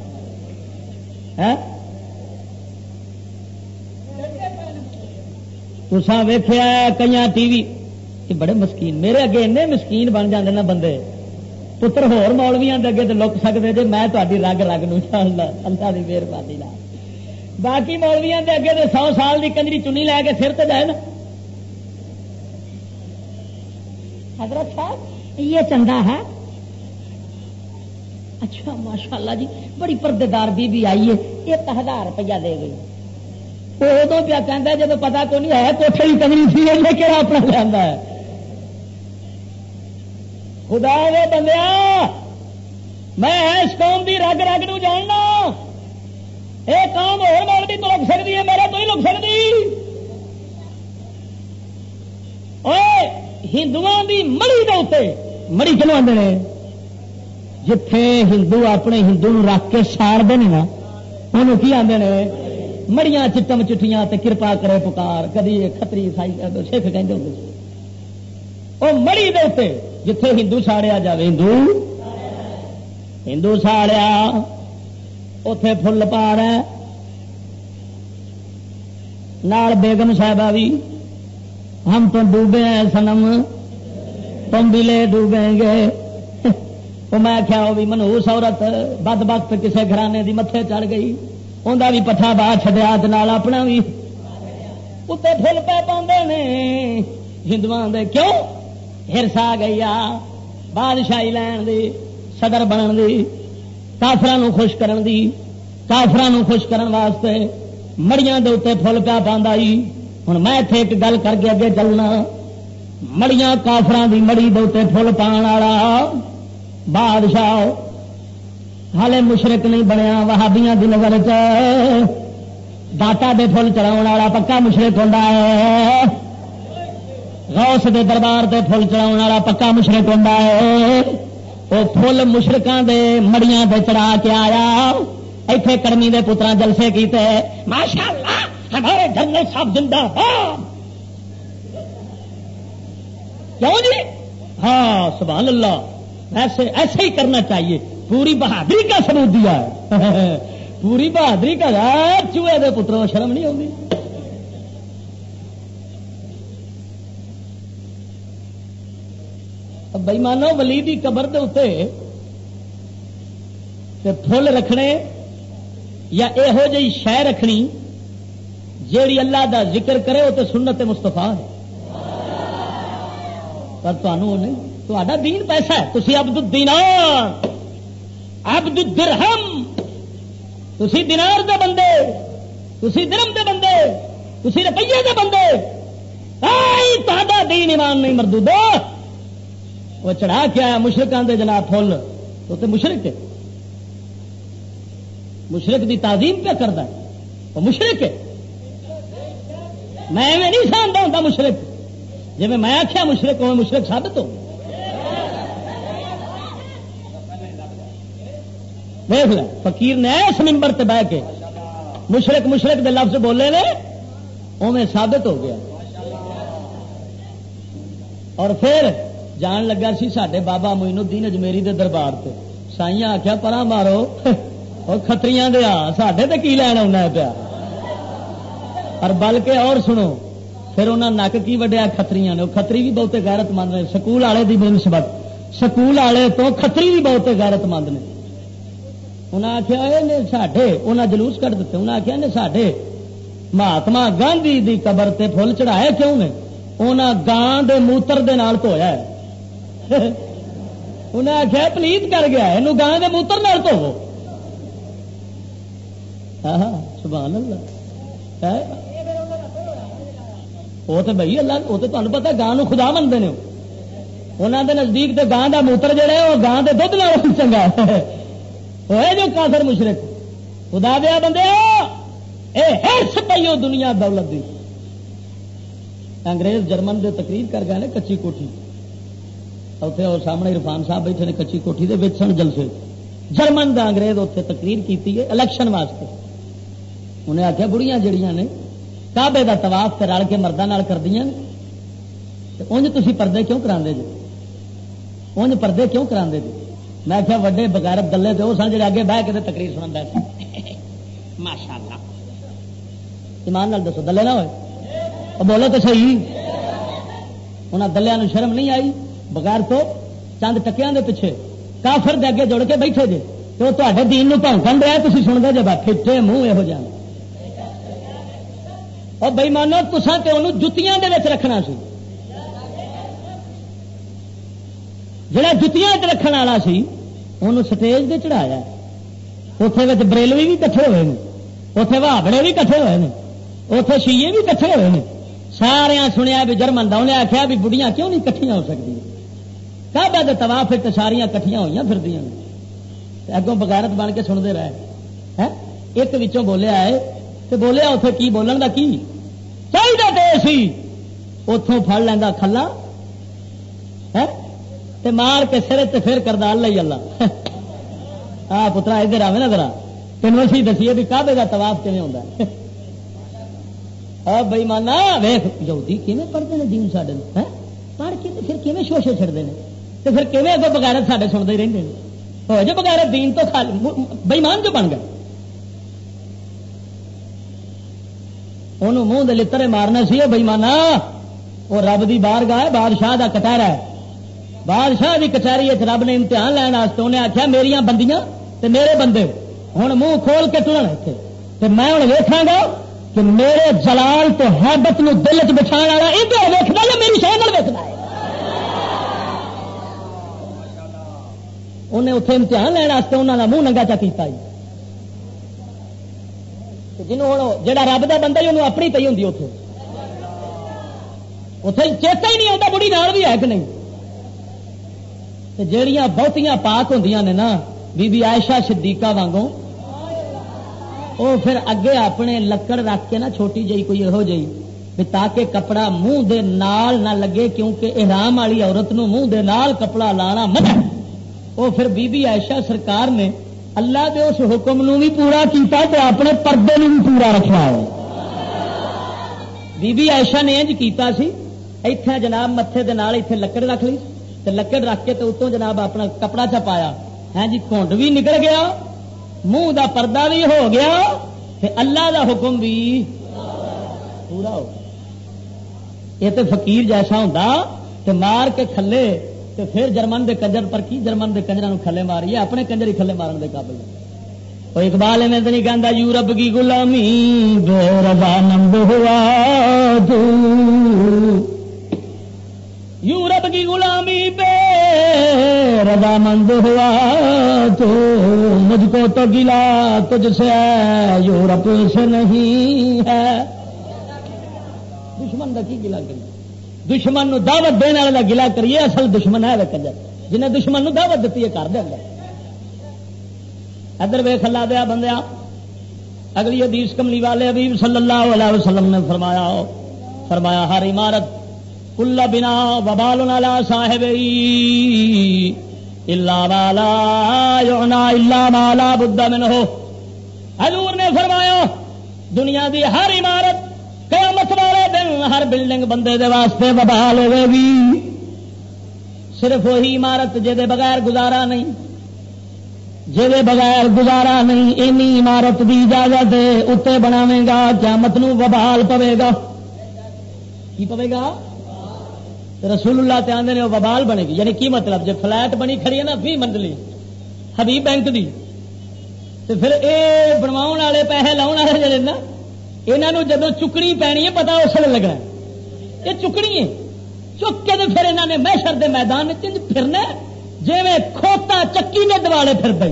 [SPEAKER 2] تسا ویخیا کئی ٹی وی بڑے مسکین میرے اگے اینے مسکین بن جاندے نا بندے پتر ہور مولویاں دے اگے تے لک سکتے جے میں تہاڈی رگ رگ نو اللہ دی مہربانی نال باقی مولویاں دے اگے تے 100 سال دی کنجری چنی لے کے سر تے جائے نا. حضرت صاحب یہ چندہ ہے. اچھا ماشاءاللہ جی بڑی پردے دار بی بی آئی ہے 1000 روپیہ دے گئی. وہ ادو پیا کہہ جب پتا کو نہیں ہے کوٹھے کی کنجری سی لے کے اپنا لیا ہے. خدا دے بندیا میں اس قوم دی رگ رگ نو جاننا. یہ قوم اور مولوی تو لگ سکتی ہے میرے تو ہی لگ سکتی. ہندو دی مڑی دے اتنے مڑی چلو آدھے نے جتھے ہندو اپنے ہندو رکھ کے ساڑتے ہیں نا انہوں کی آدھے نے مڑیاں چٹم چٹیاں تے کرپا کرے پکار کدی کتری سائی سکھ کہتے ہوں. وہ مڑی دے اتنے جتھے ہندو ساڑیا جائے ہندو ساڑیا اتے فل پا رہا نال بیگم صاحبہ بھی ہم تو ڈوبے ہیں سنم تم بھی لے ڈوبیں گے. تو میں کیا وہ بھی منہوس عورت بد بخت کسے گھرانے دی متھے چڑھ گئی انہوں بھی پٹھا باہ چڈیا نال اپنا بھی اتنے فل پہ پاؤں نے ہندو کیوں ہرس آ گئی آ بادشاہی لین دی صدر بنن دی کافرانو خوش کرن دی کافرانو خوش کرن واسطے مڑیاں دے اتنے فل پیا پاندا ہی. ہن میں ایتھے ایک گل کر کے اگے چلنا مڑیاں کافران دی مڑی دے اتنے فل پان والا بادشاہ ہالے مشرک نہیں بنیا. وہابیاں دی نظر داتا دے فل چڑھاؤ والا پکا مشرک ہوندا ہے. غوث دے دربار تے فل چڑھاؤ والا پکا مشرک ہوندا ہے. وہ فل مشرکاں دے مڑیاں تے چڑھا کے آیا ایتھے کرمی دے پتراں جلسے کیتے ماشاءاللہ ہمارے جنرل صاحب زندہ باد. کیوں جی؟ ہاں سبحان اللہ، ایسے ہی کرنا چاہیے. پوری بہادری کا ثبوت دیا ہے. پوری بہادری کا. چوہے دے پتروں شرم نہیں ہوگی. بئی مانو ولی دی قبر دے اتنے پھول رکھنے یا یہو جی شے رکھنی جیڑی اللہ دا ذکر کرے وہ تو سنت مصطفیٰ ہے. پر تمہوں نہیں، تا دین پیسہ ہے. تسی عبد الدینار، عبد الدرہم، تسی دینار دے بندے، تسی درہم دے بندے، تسی روپیے دے بندے. تا دین ایمان نہیں مردود. وہ چڑھا کے آیا مشرکاں دے جناب پھول تو مشرک ہے. مشرک دی تعظیم کیا کرتا ہے؟ وہ مشرک ہے. میں نہیں سمجھتا ہوں مشرک. جی میں آخیا مشرک ہوں مشرک ثابت ہو. دیکھ لیں فقیر نے اس ممبر تے بہ کے مشرک مشرک دے لفظ بولے نے اویں ثابت ہو گیا. اور پھر جان لگا سی ساڈے بابا معین الدین اجمیری دے دربار تے سائیاں آخیا پرا مارو اور کھتریاں دے ساڈے تے کی لین آنا پیا. اور بلکہ اور سنو پھر انہاں نک کی وڈیا کھتریاں نے. کھتری بھی بہتے غیرت مند نے. سکول والے دی بنسبت سکول والے تو کھتری بھی بہتے غیرت مند نے. انہاں آخیا ساڈے انہاں جلوس کٹ دیتے. انہاں آخیا نے ساڈے مہاتما گاندھی دی قبر تے پھول چڑھائے کیوں نے؟ انہاں گاں دے موتر دے نال دھویا ہے. انہیں آخیا پلیت کر گیا یہ گاں کے موتر نال دھو. سبحان اللہ. وہ تو بھائی اللہ وہ تو تمہیں پتا گاں خدا منتے ہیں. انہوں دے نزدیک تو گاں کا موتر جہا ہے وہ گاں کے دھد نال چنگا ہے جو کافر مشرک. خدا دیا بندے ہرس پی دنیا دولت دی. انگریز جرمن دے تقریر کر گئے نے کچی کوٹھی. اتنے اور سامنے عرفان صاحب بیٹھے نے کچی کوٹھی دے وچ سن جلسے. جرمن دا انگریز اتنے تقریر کی الیکشن واسطے. انہیں آخیا بڑیاں جڑیاں نے کعبے دا طواف رل کے مردوں کردیاں انج تسی پردے کیوں کرا جی؟ انج پردے کیوں کرا جی؟ میں آخیا وڈے بغیرت دلے تو سن جڑے اگے بہ کے تقریر سنا ماشاء اللہ. ایمان نال دسو دلے نہ ہوئے بولو تو صحیح. انہاں دلیاں نوں شرم نہیں آئی بغیر تو چند ٹکیاں دے پیچھے کافر دے اگے جڑ کے بیٹھے جے تو تے دین بھونکن دیا تھی سنتے جب پھٹے منہ یہو جان. اور بئی مانو تسا تو انہوں جتیاں دے وچ رکھنا سی. جڑا جتیاں رکھنے والا سی انہوں سٹیج دے چڑھایا. اتنے بریلوی بھی کٹھے ہوئے ہیں, اتنے وہابڑے بھی کٹھے ہوئے ہیں, اتنے شیعے بھی کٹھے ہوئے ہیں. سارے سنیا بھی جرمن دا انہیں آخیا بھی بڑھیاں کیوں نہیں کٹھیاں ہو سکتی. کعبہ دے طواف تے ساریاں کٹھیاں ہوئی پھردیاں اگوں بغیرت بن کے سنتے رہے. ایک وچوں بولیا ہے تو بولیا اتنے کی بولن دا کی چاہیے تو سی اتوں پڑ لینا کھلا تے مار کے سر تے پھر کردا اللہ اللہ ہاں پترا ادھر آوے نا ذرا تینوں اسی دسیے بھی کعبے دا طواف کیویں ہوندا ہے. بئی مانا ویخ یہودی کیویں پڑھتے ہیں دین ساڈے پڑھ کے پھر کیویں شوشے چھڑتے ہیں تو پھر کیویں اگوں بغیرت ساڈے سنتے ہی رہتے ہیں. ہو جو بغیرت دین تو بئیمان جو بن گئے. انہوں منہ دے لترے مارنا سی بئیمانا. وہ رب دی بارگاہ ہے, بادشاہ دا کٹہرا ہے. بادشاہ دی کچہری رب نے امتحان لین واسطے انہیں آخیا میریاں بندیاں تے میرے بندے ہوں منہ کھول کے ٹرن اتنے میں ہوں ویکھاں گا کہ میرے جلال تو حیبت نو دل چ بٹھا والا ادھر ویکھدا یا میری شے نال ویکھدا ہے. انہیں اتنے امتحان لین واسطے انہوں کا منہ ننگا چا کیتا ہے. جنہوں ہوں جہاں رب دا بندہ انہوں اپنی پی ہوں اتنے چیتا ہی نہیں آتا بڑی نال بھی ہے کہ نہیں. جہیا بہتیاں پاک ہوں نے نا بی بی عائشہ صدیقہ وانگوں وہ پھر اگے اپنے لکڑ رکھ کے نا چھوٹی جی کوئی یہو جی بھی تاکہ کپڑا منہ دے نال نہ لگے کیونکہ احرام والی عورت نو منہ دے نال کپڑا لانا مت. وہ پھر بی بی عائشہ سرکار نے اللہ دے اس حکم نو بھی پورا کیتا تے اپنے پردے نو بھی پورا رکھا ہے. بی بی عائشہ نے انج کیتا سی ایتھے جناب متے دے نال ایتھے لکڑ رکھ لی تے لکڑ رکھ کے تے اتوں جناب اپنا کپڑا چا پایا ہے جی کھونڈ بھی نکل گیا منہ دا پردہ بھی ہو گیا تے اللہ دا حکم بھی پورا ہو گیا. یہ تے فقیر جیسا ہوندا تے مار کے کھلے تے پھر جرمن دے کنجر پر کی جرمن دے کنجراں نوں کھلے ماری اپنے کنجر ہی کھلے مارن دے قابل. وہ اقبال میں تو نہیں کہتا یورپ کی غلامی بے رضامند ہوا تو یورپ کی غلامی بے رضامند ہوا تو مجھ کو تو گلا تجھ سے ہے یورپ سے نہیں ہے. دشمن کا کی گلا کریے دشمن نو دعوت دینے والے کا گلا کریے اصل دشمن ہے کنجر جنہیں دشمن نو دعوت دیتی ہے کر دے. ادھر ویخ اللہ دیا بندیا اگلی حدیث کملی والے حبیب صلی اللہ علیہ وسلم نے فرمایا ہر عمارت کل بنا وبال علی صاحب الا ما یعنا الا ما لا بد منہ. حضور نے فرمایا دنیا دی ہر عمارت قیامت والے دن ہر بلڈنگ بندے دے واسطے وبال ہوے گی صرف وہی عمارت جے دے بغیر گزارا نہیں جے بغیر گزارا نہیں اینی عمارت دی اجازت اتنے بناوے گا قیامت نو وبال پوے گا. کی پوے گا رسول اللہ تے آندے نے وبال بنے گی یعنی کی مطلب جے فلیٹ بنی کھڑی ہے نا 20 منزلی حبیب بینک دی تے پھر اے بنواؤن والے پیسے لاؤن والے جڑے نا انہاں نو جدوں چکنی پینی ہے پتہ اس ویلے لگنا یہ چکنی ہے چک کے تے پھر انہاں نے محشر دے میدان میں چنج پھرنا جی میں کھوتا چکی نے دوالے پھر پی.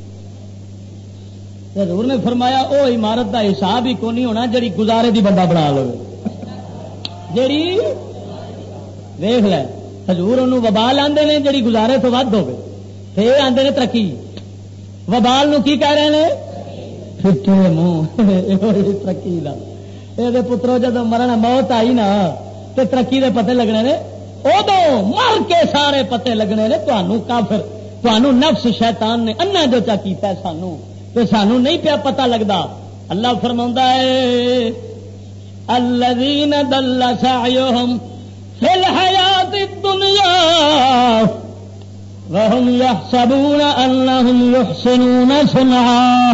[SPEAKER 2] حضور نے فرمایا او عمارت دا حساب ہی کو نہیں ہونا جڑی گزارے دی بندہ بنا لو جڑی ویخ لے حضور انہوں وبال آندے نے جڑی گزارے تو ود ہوگی تے آندے نے ترقی وبال نو کی کہہ رہے ہیں پھٹے منہ ترقی دا یہ پترو جدو مرنا موت آئی نا تے ترقی دے پتے لگنے نے ادو مر کے سارے پتے لگنے نے تمہوں کافر تمہوں نفس شیطان نے انا جو چا کیتا ہے سانو تو سانو نہیں پیا پتا لگتا. اللہ فرماوندا ہے الذین ضل سعیہم فی الحیات الدنیا وهم یحسبون انہم یحسنون صنعا.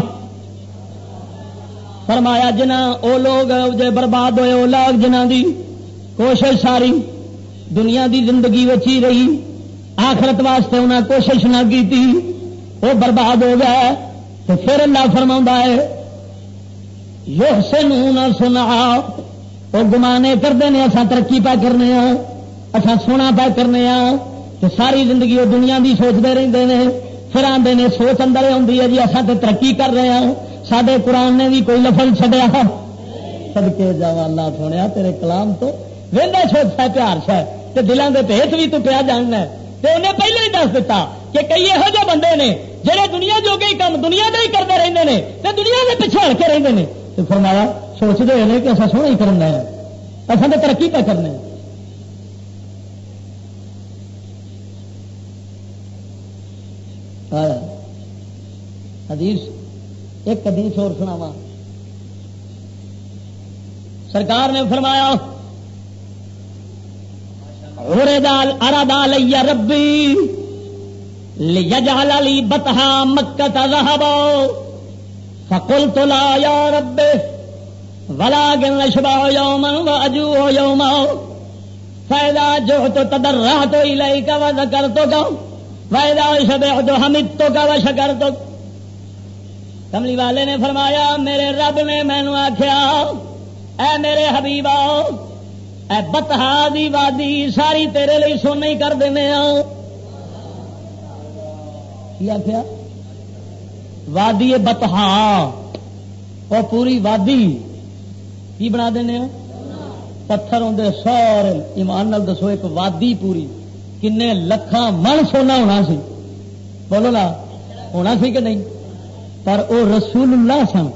[SPEAKER 2] فرمایا جنہ او لوگ جے برباد ہوئے او لوگ جنہ دی کوشش ساری دنیا دی زندگی وچی رہی آخرت واسطے انہیں کوشش نہ کی تھی وہ برباد ہو گیا. تو پھر اللہ فرماؤں ہے یحسنون صنعا وہ گمانے کرتے ہیں اصا ترقی پہ کرنے ہاں اصا سونا پہ کرنے ہاں تو ساری زندگی وہ دنیا دی سوچتے رہتے ہیں پھر آتے ہیں سوچ اندر آتی ہے جی اصا تو ترقی کر رہے ہاں سارے قرآن نے بھی کوئی لفظ چھڈیا صدقے جاواں اللہ سونے تیرے کلام تو ویلا سوچ ہے پیار سے تے دلوں کے بھیت بھی تو پیا جاننا ہے تے انہیں پہلے ہی دس دیتا کہ کئی یہو جہ بندے نے جہے دنیا جو کے کام دنیا کا ہی کرتے رہتے ہیں تے دنیا کے پیچھے ہٹ کے رہتے ہیں تو فرمایا سوچتے ہیں کہ اصل سونا ہی کرنا ہے اصل تو ترقی پہ کرنا ہے. حدیث ایک حدیث اور سناواں سرکار نے فرمایا اراد علی ربی لیجعل لی بطحا مکۃ ذہبا فقلت لا یا رب ولکن اشبع یوما واجوع یوما فاذا جعت تضرعت الیک وذکرتک واذا شبعت حمدتک وشکرتک. کملی والے نے فرمایا میرے رب نے مینوں آکھیا اے میرے حبیبا اے بطحا دی وادی ساری تیرے لیے سونا ہی کر دینے ہاں. کیا کیا وادی بطحا وہ پوری وادی کی بنا دینے ہاں پتھر ہوندے سارے ایمان نال دسو ایک وادی پوری کنے لکھاں من سونا ہونا سی بولو نا ہونا سی کہ نہیں پر او رسول اللہ سن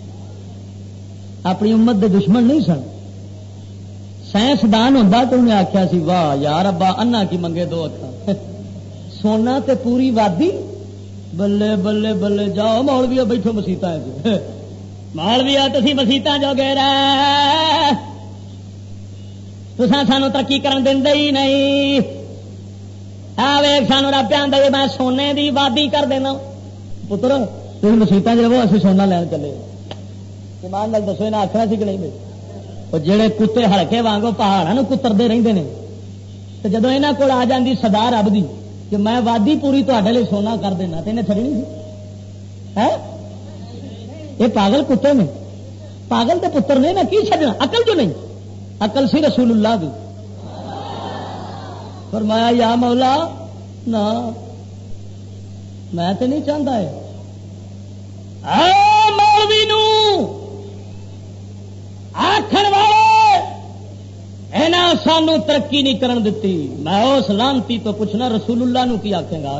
[SPEAKER 2] اپنی امت دے دشمن نہیں سن. سائنسدان ہوتا تو انہیں آخیا سی واہ یار ابا انا کی منگے دو اکھا سونا تے پوری وادی بلے بلے بلے جاؤ مولوی بیٹھو مسیطا مولوی تسی مسیطا جو گے تساں سانو ترقی کرن دے ہی نہیں. ویخ سانو رب آدھا میں سونے دی وادی کر دینا. پتر تھی مسیطا جو اسی سونا لین چلے ایمان نال دسو انہیں آخنا سی کہ نہیں. وہ جڑے کتے ہلکے وانگو پہاڑوں کترتے رہتے ہیں تو جدو یہاں کول آ جاندی صدا رب دی کہ میں وادی پوری تے لیے سونا کر دینا تو انہیں چڑنی سی. یہ پاگل کتے نے, پاگل کے پتر نے نا کی چڈنا. عقل جو نہیں, عقل سی رسول اللہ دی. فرمایا یا مولا نہ میں تو نہیں چاہتا ہے مولوی نو آخر والے اینا سانو ترقی نہیں کرن دیتی. میں اس لانتی تو پوچھنا رسول اللہ نو کی آکھے گا.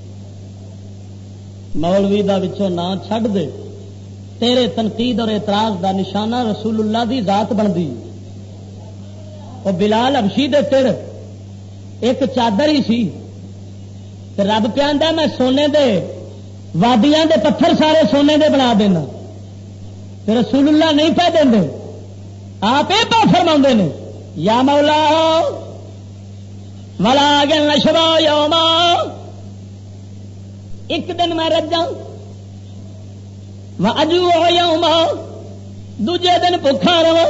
[SPEAKER 2] مولوی دا وچوں نہ چھڈ دے, تیرے تنقید اور اعتراض دا نشانہ رسول اللہ دی ذات بندی. وہ بلال حبشی دے تیر ایک چادر ہی سی, رب پہ میں سونے دے وادیاں دے پتھر سارے سونے دے بنا دینا. رسول اللہ نہیں پہ دیں, آپ یہ پا فرما نے یا مولا ولا گن نشبا یوما, ایک دن میں رجا اجو یوما, دوجے دن بھوکھا رہا.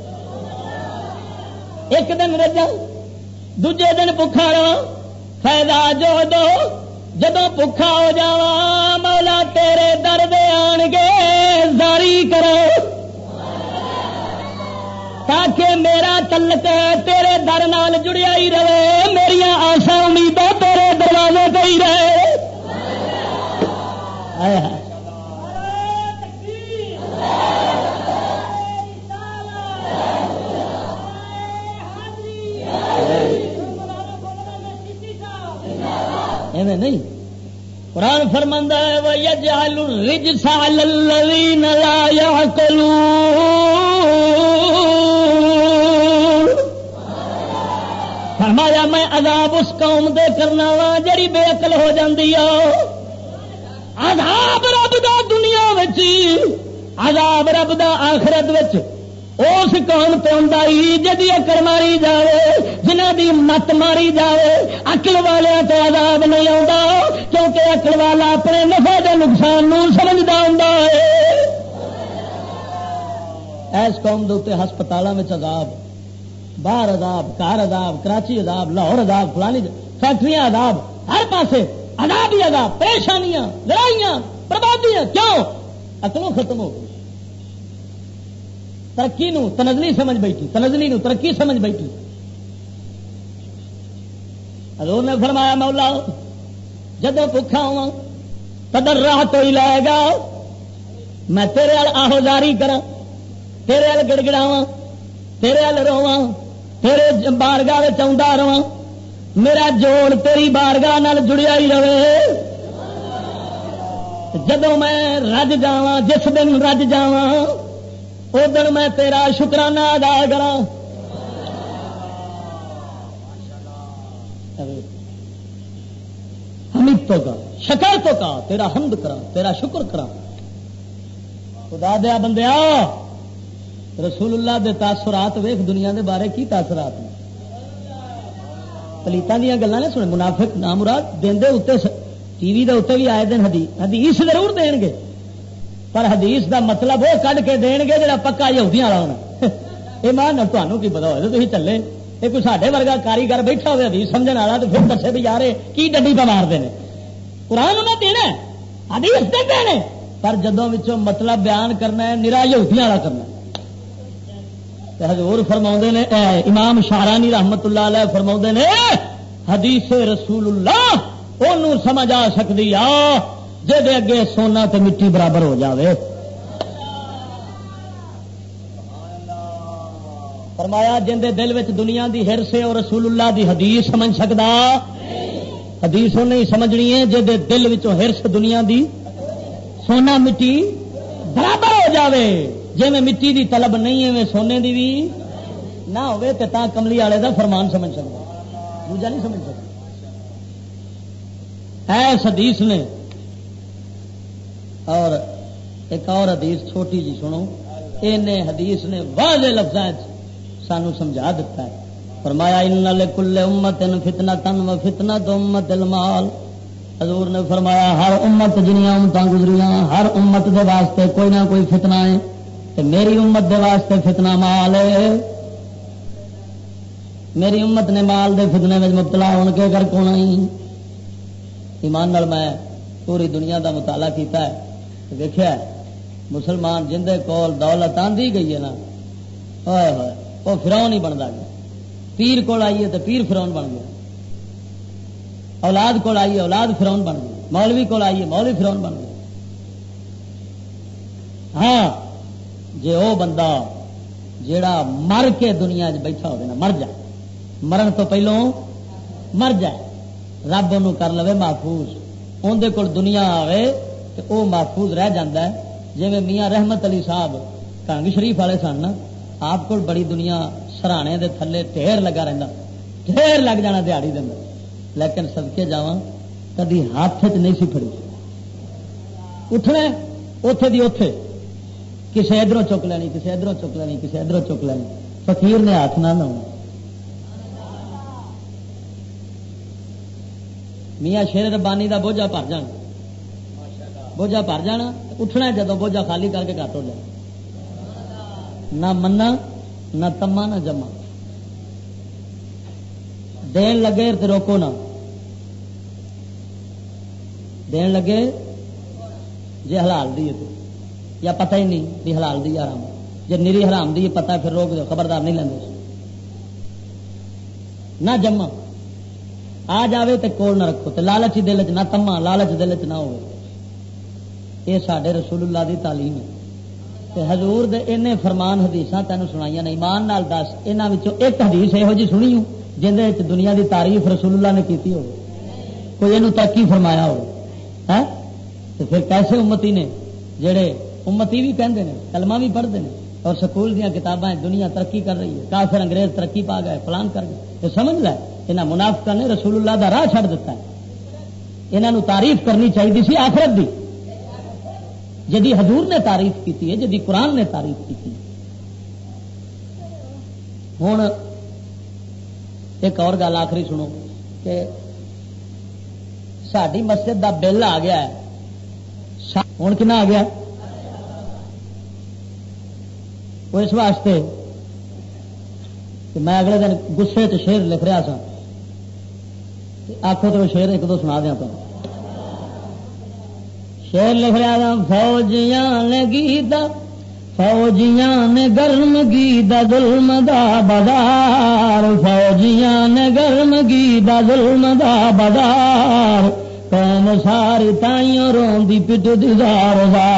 [SPEAKER 2] ایک دن رجا دوجے دن بھوکھا رہا. فائدہ جو دو جدو بھوکھا ہو جاوا مولا تیرے در دے آن کے زاری کرو تاکہ میرا تعلق تیرے در نال جڑیا ہی رہے, میرا آشا امیدیں تیرے دروازے پہ ہی رہے. نہیں قرآن فرماندا ہے وَيَجْعَلُ الرِّجْسَ عَلَى الَّذِينَ لَا يَعْقِلُونَ. فرمایا میں عذاب اس قوم دے کرنا وا جڑی بے عقل ہو جاندی ہے. عذاب رب دا دنیا وچ, عذاب رب دا آخرت وچ اس قوم تے ہوندا ہی جدی عقل ماری جاوے, جنہ دی مت ماری جاوے. عقل والیاں تے عذاب نہیں آندا کیونکہ عقل والا اپنے نفع دے نقصان نو سمجھدا ہوندا ہے. اس قوم دے اوتے ہسپتالاں وچ عذاب, باہر عذاب, گھر عذاب, کراچی عذاب, لاہور عذاب, فلانی فیکٹریاں عذاب, ہر پاسے عذاب ہی عذاب, پریشانیاں, لڑائیاں, بربادیاں. کیوں؟ عقلوں ختم ہو گئی. ترقی نو تنزلی سمجھ بیٹھی, تنزلی نو ترقی سمجھ بیٹھی. حضور نے فرمایا مولا جدو بھوکھا ہوا قدر راہ تو ہی لائے گا, میں تیرے ال آہوزاری کرا, تیرے ال گڑگڑاواں, تیرے ال رواں, تیرے بارگاہ چاہتا رواں, میرا جوڑ تیری بارگاہ نال جڑیا ہی رہے. جدو میں رج جاواں, جس دن رج جاواں اس دن میں تیرا شکرانہ ادا کرا. حمید تو کا شکر تو کا تیرا حمد کرا, تیرا شکر کرا. خدا دیا بندیا رسول اللہ دے تاثرات ویخ, دنیا دے بارے کی تاثرات نے. پلیتاں دیا گلاں نے سنے, منافق نامراد دین دے اتنے ٹی وی دے اتنے بھی آئے دن حدیث ضرور دین گے, پر حدیث دا مطلب وہ کڈ کے دین گے جڑا پکا یہودیاں والا ہونا. یہ مان تمہوں کی پتا ہوئے تھی چلے, یہ کوئی ساڈے ورگا کاریگر بیٹھا ہوئے حدیث سمجھن والا تو پھر دسے بھی یار کی ڈنڈی پہ مارتے ہیں. قرآن انہیں دینا حدیث دے دینے, پر جدوں وچوں مطلب بیان کرنا ہے نرا یہودیاں والا کرنا ہے. حضور فرماؤں نے امام شاہرانی رحمت اللہ علیہ فرماؤں نے حدیث رسول اللہ انہوں سمجھ آ سکتی آ جے دے اگے سونا تے مٹی برابر ہو جاوے. فرمایا جن دے دل وچ دنیا دی ہرس ہے اور رسول اللہ دی حدیث سمجھ سکدا, حدیث نہیں سمجھنی ہے جے دے دل وچوں ہرس دنیا دی سونا مٹی برابر ہو جاوے. جے میں مٹی دی طلب نہیں ہے میں سونے دی بھی نہ ہوئے تے تاں کملی والے دا فرمان سمجھ سکدا, دوجا نہیں سمجھ سکدا. ایس حدیث نے اور ایک اور حدیث چھوٹی جی سنو, حدیث نے واضح لفظاں سانو سمجھا دیتا ہے.
[SPEAKER 1] فرمایا ان لکل امت فتنۃ و فتنۃ امت المال. حضور نے فرمایا ہر امت جنیاں امتاں گزریاں ہر امت دے واسطے کوئی نہ کوئی فتنہ ہے تے میری امت دے واسطے فتنہ مال ہے. میری امت نے مال دے فتنے میں مبتلا ہون کے کر کونا ہی. ایمان نال میں پوری دنیا دا مطالعہ کیتا ہے دیکھیا مسلمان جن دے کول دولت آندی گئی ہے نا ہوئے ہوئے وہ فرعون ہی بنتا گیا. پیر کول آئیے تو پیر فرعون بن گیا. اولاد کول آئیے اولاد فرعون بن گئی. مولوی کول آئیے مولوی فرعون بن گیا. ہاں جے او بندہ جیڑا مر کے دنیا بیٹھا ہوگا نا مر جائے مرن تو پہلوں مر جائے رب انہوں کر لوے محفوظ اندر کول دنیا آوے تو او محفوظ رہ جاندہ ہے. جی میں میاں رحمت علی صاحب کنگ شریف والے سن نا آپ کو بڑی دنیا سرانے دے تھلے ڈھیر لگا رہتا ڈھیر لگ جانا دیہڑی دن لیکن صدقے جاواں کدی ہاتھ چ نہیں سی پھڑی. اٹھنا اوتھے دی اوتھے کسے ادھروں چک لینی کسے ادھروں چک لینی کسے ادھروں چک لینی. فقیر نے ہاتھ نہ لاؤنا. میاں شیر ربانی دا بوجھا بھر جانا بوجھا بھر جانا اٹھنا جدو بوجھا خالی کر کے گھٹ ہو جائے. نہ منا نہ تما نہ جمع. دین لگے تو روکو نہ دین لگے جی حلال دی ہے یا پتہ ہی نہیں بھی حلال دی حرام جی نیری حرام دی پتہ پھر روک دو خبردار نہیں لیندے. نہ جمع آ جاوے تے کول نہ رکھو تے لالچ دل چ نہ تما لالچ دل چ نہ ہوے. یہ ساڈے رسول اللہ دی تعلیم ہے تے حضور دے اینے فرمان حدیثاں تینوں سنائیاں نے. ایمان نال دس انہاں وچوں ایک حدیث یہو جی سنی ہوں جن دے وچ دنیا دی تعریف رسول اللہ نے کیتی ہو کوئی اینوں ترقی فرمایا ہو ہے تے پھر کیسے امتی نے جڑے امتی بھی کہندے نے کلمہ بھی پڑھتے ہیں اور سکول دیاں کتاباں دنیا ترقی کر رہی ہے کافر انگریز ترقی پا گئے فلان کر گئے. تو سمجھ لے انہاں منافقاں نے رسول اللہ دا راہ چھڑ دیتا ہے. انہاں نوں تعریف کرنی چاہیے سی آخرت دی جدی حضور نے تعریف کی ہے جدی قرآن نے تعریف کی. ہوں ایک اور گل آخری سنو کہ ساری مسجد دا بل آ گیا ہے ہوں کنا آ گیا وہ اس واسطے کہ میں اگلے دن گسے چ شیر لکھ رہا سا آخو تو شیر ایک دو سنا دیا تو شیر لکھ رہا تھا. فوجیاں نے گیتا فوجیاں نے گرم گیتا ظلم دا بازار فوجیاں نے گرم گیتا ظلم دا بازار قوم ساری تائیوں روندی پٹ دیدار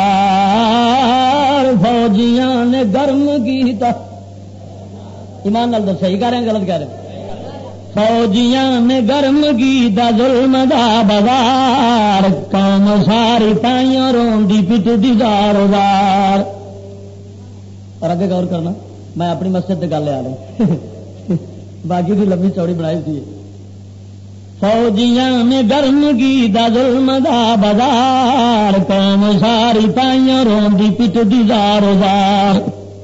[SPEAKER 1] زار فوجیاں نے گرم گیتا. ایمان نال دسو صحیح کہہ رہے ہیں غلط کہہ رہے ہیں. فوجیاں نے گرم گیتا ظلم دا بازار قوم ساری تائیوں روندی پٹ دیدار زار. اور اگے غور کرنا میں اپنی مسجد سے گل آ رہی باقی بھی لمبی چوڑی بنائی تھی. فوجیاں نے گرم گیتا ظلم دا بازار قوم ساری تائیوں روندی پٹ دیدار زار.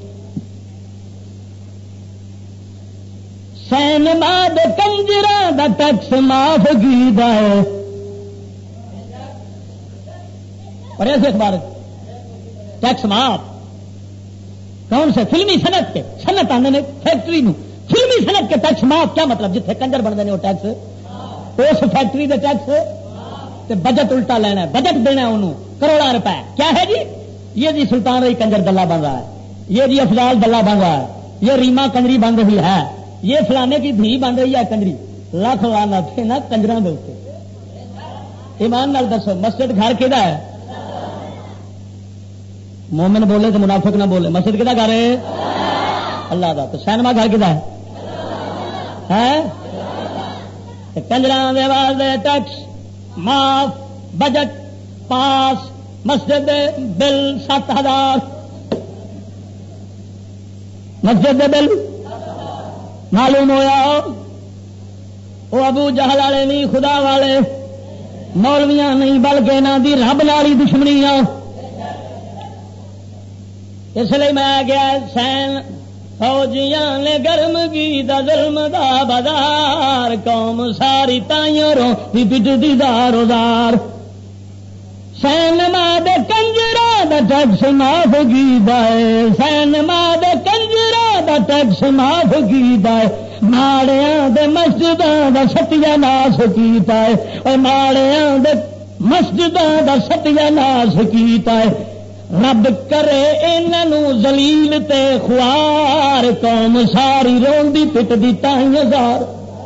[SPEAKER 1] سینما دے کنجراں دا ٹیکس معاف کیتا ہے. اور ایسے اخبار ٹیکس معاف کون سے فلمی صنعت کے صنعت آنے نے فیکٹری نو فلمی صنعت کے ٹیکس معاف. کیا مطلب جتنے کنجر بنتے ہیں وہ ٹیکس اس فیکٹری دے ٹیکس تے بجٹ الٹا لینا ہے بجٹ دینا ہے انہوں کروڑا روپے. کیا ہے جی یہ جی سلطان رہی کنجر دلہ بن رہا ہے یہ جی افضال دلہ بن رہا ہے یہ ریما کنجری بن رہی ہے یہ فلانے کی دھی بن رہی ہے کنجری لاکھ لانا تھے نا کنجراں دے اوپر. ایمان نال دسو مسجد گھر کہدا ہے مومن بولے تو منافق نہ بولے. مسجد کہدا گھر ہے اللہ دا. تو سینما گھر کہدا ہے کنجراں دے واسطے ٹیکس معاف بجٹ پاس مسجد دے بل 7000 مسجد دے بل معلوم ہویا وہ ابو جہل والے نہیں خدا والے مولویاں نہیں بلکہ انہاں دی رب نالی دشمنیاں. اس لیے میں گیا
[SPEAKER 2] فوجیاں نے گرم کی دا ظلم دا بازار قوم ساری تائیوں رو دی پٹدی دارو دار سینما دے کنجرا دا ٹیکس معاف کیتا ہے سینما دے کنجرا دا ٹیکس معاف کیتا ہے ماڑیاں دے مسجداں دا ستیا ناس کیتا ہے اور ماڑیاں دے مسجداں دا ستیا ناس کیتا ہے رب کرے انہوں ذلیل تے خوار قوم ساری روندی پٹدی تائیں ہزار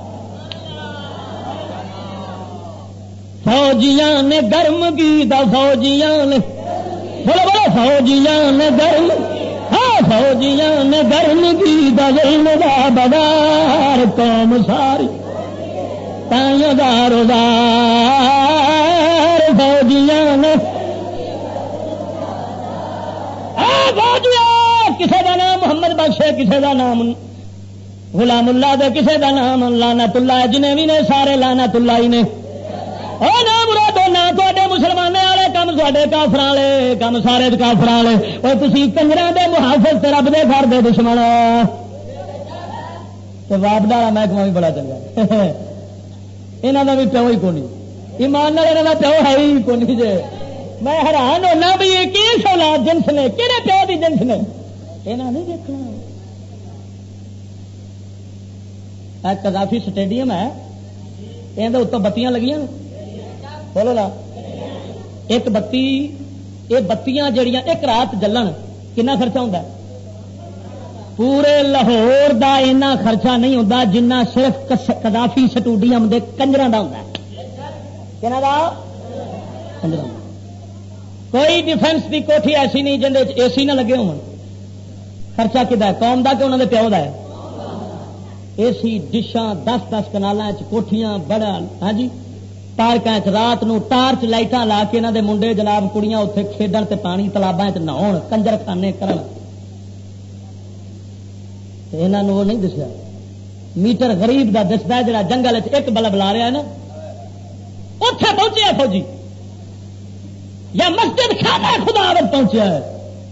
[SPEAKER 2] فوجیاں نے گرم کی دا فوجیاں نے بولو بولو فوجیاں نے گرم ہاں فوجیاں نے گرم کی دا ظلم دا بدار قوم ساری تائیں ہزار فوجیاں نے کسی کا نام محمد بخش ہے کسی کا نام غلام اللہ دے کسی کا نام لعنت اللہ جنہیں بھی نے سارے لعنت اللہ ہی نے اور نام مرادو نہ تے مسلمان والے کام تے کافر والے کام سارے کافر والے اور تھی کنجرا دے محافظ تے رب دے گھر دے دشمن تو واپڈا والا محکمہ بھی بڑا چنگا یہاں کا بھی پیو ہی کونی ایمان یہاں کا پیو ہے ہی کونی جی میں حیران ہونا بھی یہ کس اولاد جنس نے کہڑے پیو کی جنس نے یہاں نہیں دیکھنا قذافی سٹیڈیم ہے یہ اتوں بتیاں لگیاں بولو لا ایک بتی یہ بتیاں جڑیاں ایک رات جلن کنا خرچہ ہوتا پورے لاہور دا اینا خرچہ نہیں ہوتا جنہ صرف قذافی سٹیڈیم دے کنجراں دا ہوتا کہنا دا کنجراں کوئی ڈیفینس کی کوٹھی ایسی نہیں جن اے سی نہ لگے ہو خرچہ کدا ہے قوم دا کہ انہوں نے پیو دا ہے اے سی ڈشاں 10-10 کنالاں کوٹھیاں بڑا ہاں جی پارکاں رات نو ٹارچ لائٹاں لا کے انہاں دے منڈے جناب کڑیاں اتنے کھیڈن تے پانی تالاباں نہاؤن کنجر خانے کرن انہاں نوں وہ نہیں دسیا میٹر غریب دا دسدا ہے جڑا جنگل وچ ایک بلب لا رہا ہے نا اوتھے پہنچیا فوجی یا مسجد خانہ خدا وچ پہنچیا ہے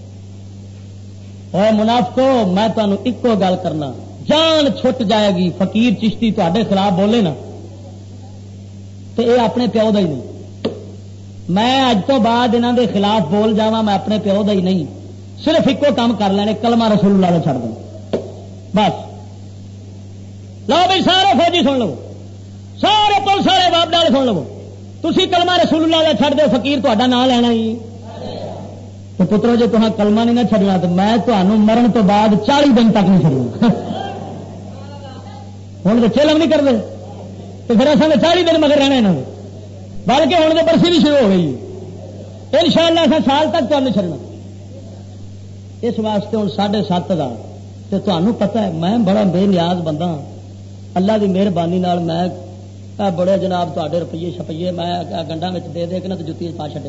[SPEAKER 2] اے منافقو میں تمہیں ایکو گل کرنا جان چھٹ جائے گی فقیر چشتی تے خلاف بولے نا تو یہ اپنے پیو دا ہی نہیں میں اج تو بعد انہوں دے خلاف بول جاواں میں اپنے پیو دا ہی نہیں صرف ایکو کام کر لینے کلمہ رسول اللہ دا چھڑ دوں بس لو بھائی سارے فوجی سن لو سارے پولیس والے باب والے سن لو تسی کلمہ رسول اللہ دا چھڑ دو فقیر تہاڈا نام لینا ہی تو پترو جی تہاں کلمہ نہیں نہ چھڑنا تو میں تمہوں مرن تو بعد 40 دن تک نہیں چھڑوں ہوں تو چلم نہیں کرتے تو پھر اصل 40 دن مگر رہنا یہاں بلکہ ہوں تو برسی بھی شروع ہو گئی ان شاء اللہ اصل سال تک تمہیں چھڑنا اس واسطے ہوں 7,500 تو تمہیں پتا ہے میں بڑا بے نیاز بندہ ہاں اللہ کی مہربانی میں بڑے جناب تے روپیے چھپیے میں گنڈا میں دے دے کے نا تو جتی پا چڈے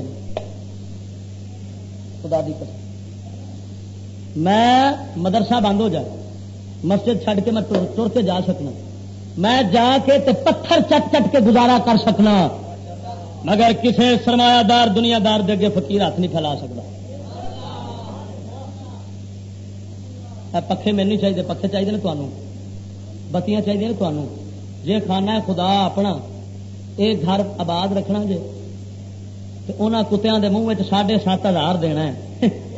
[SPEAKER 2] خدا دی قسم میں مدرسہ بند ہو جائے مسجد چھڈ کے میں تر کے جا سکنا میں جا کے تے پتھر چٹ چٹ کے گزارا کر سکنا مگر کسی سرمایہ دار دنیا دار دے اگے فقیر ہاتھ نہیں پھیلا سکتا پکھے میں نہیں چاہیے پکھے چاہیے نا تمہوں بتیاں چاہیے نا تمہوں جے کھانا ہے خدا اپنا یہ گھر آباد رکھنا جے تو انہاں کتیاں دے منہ 7,500 دینا ہے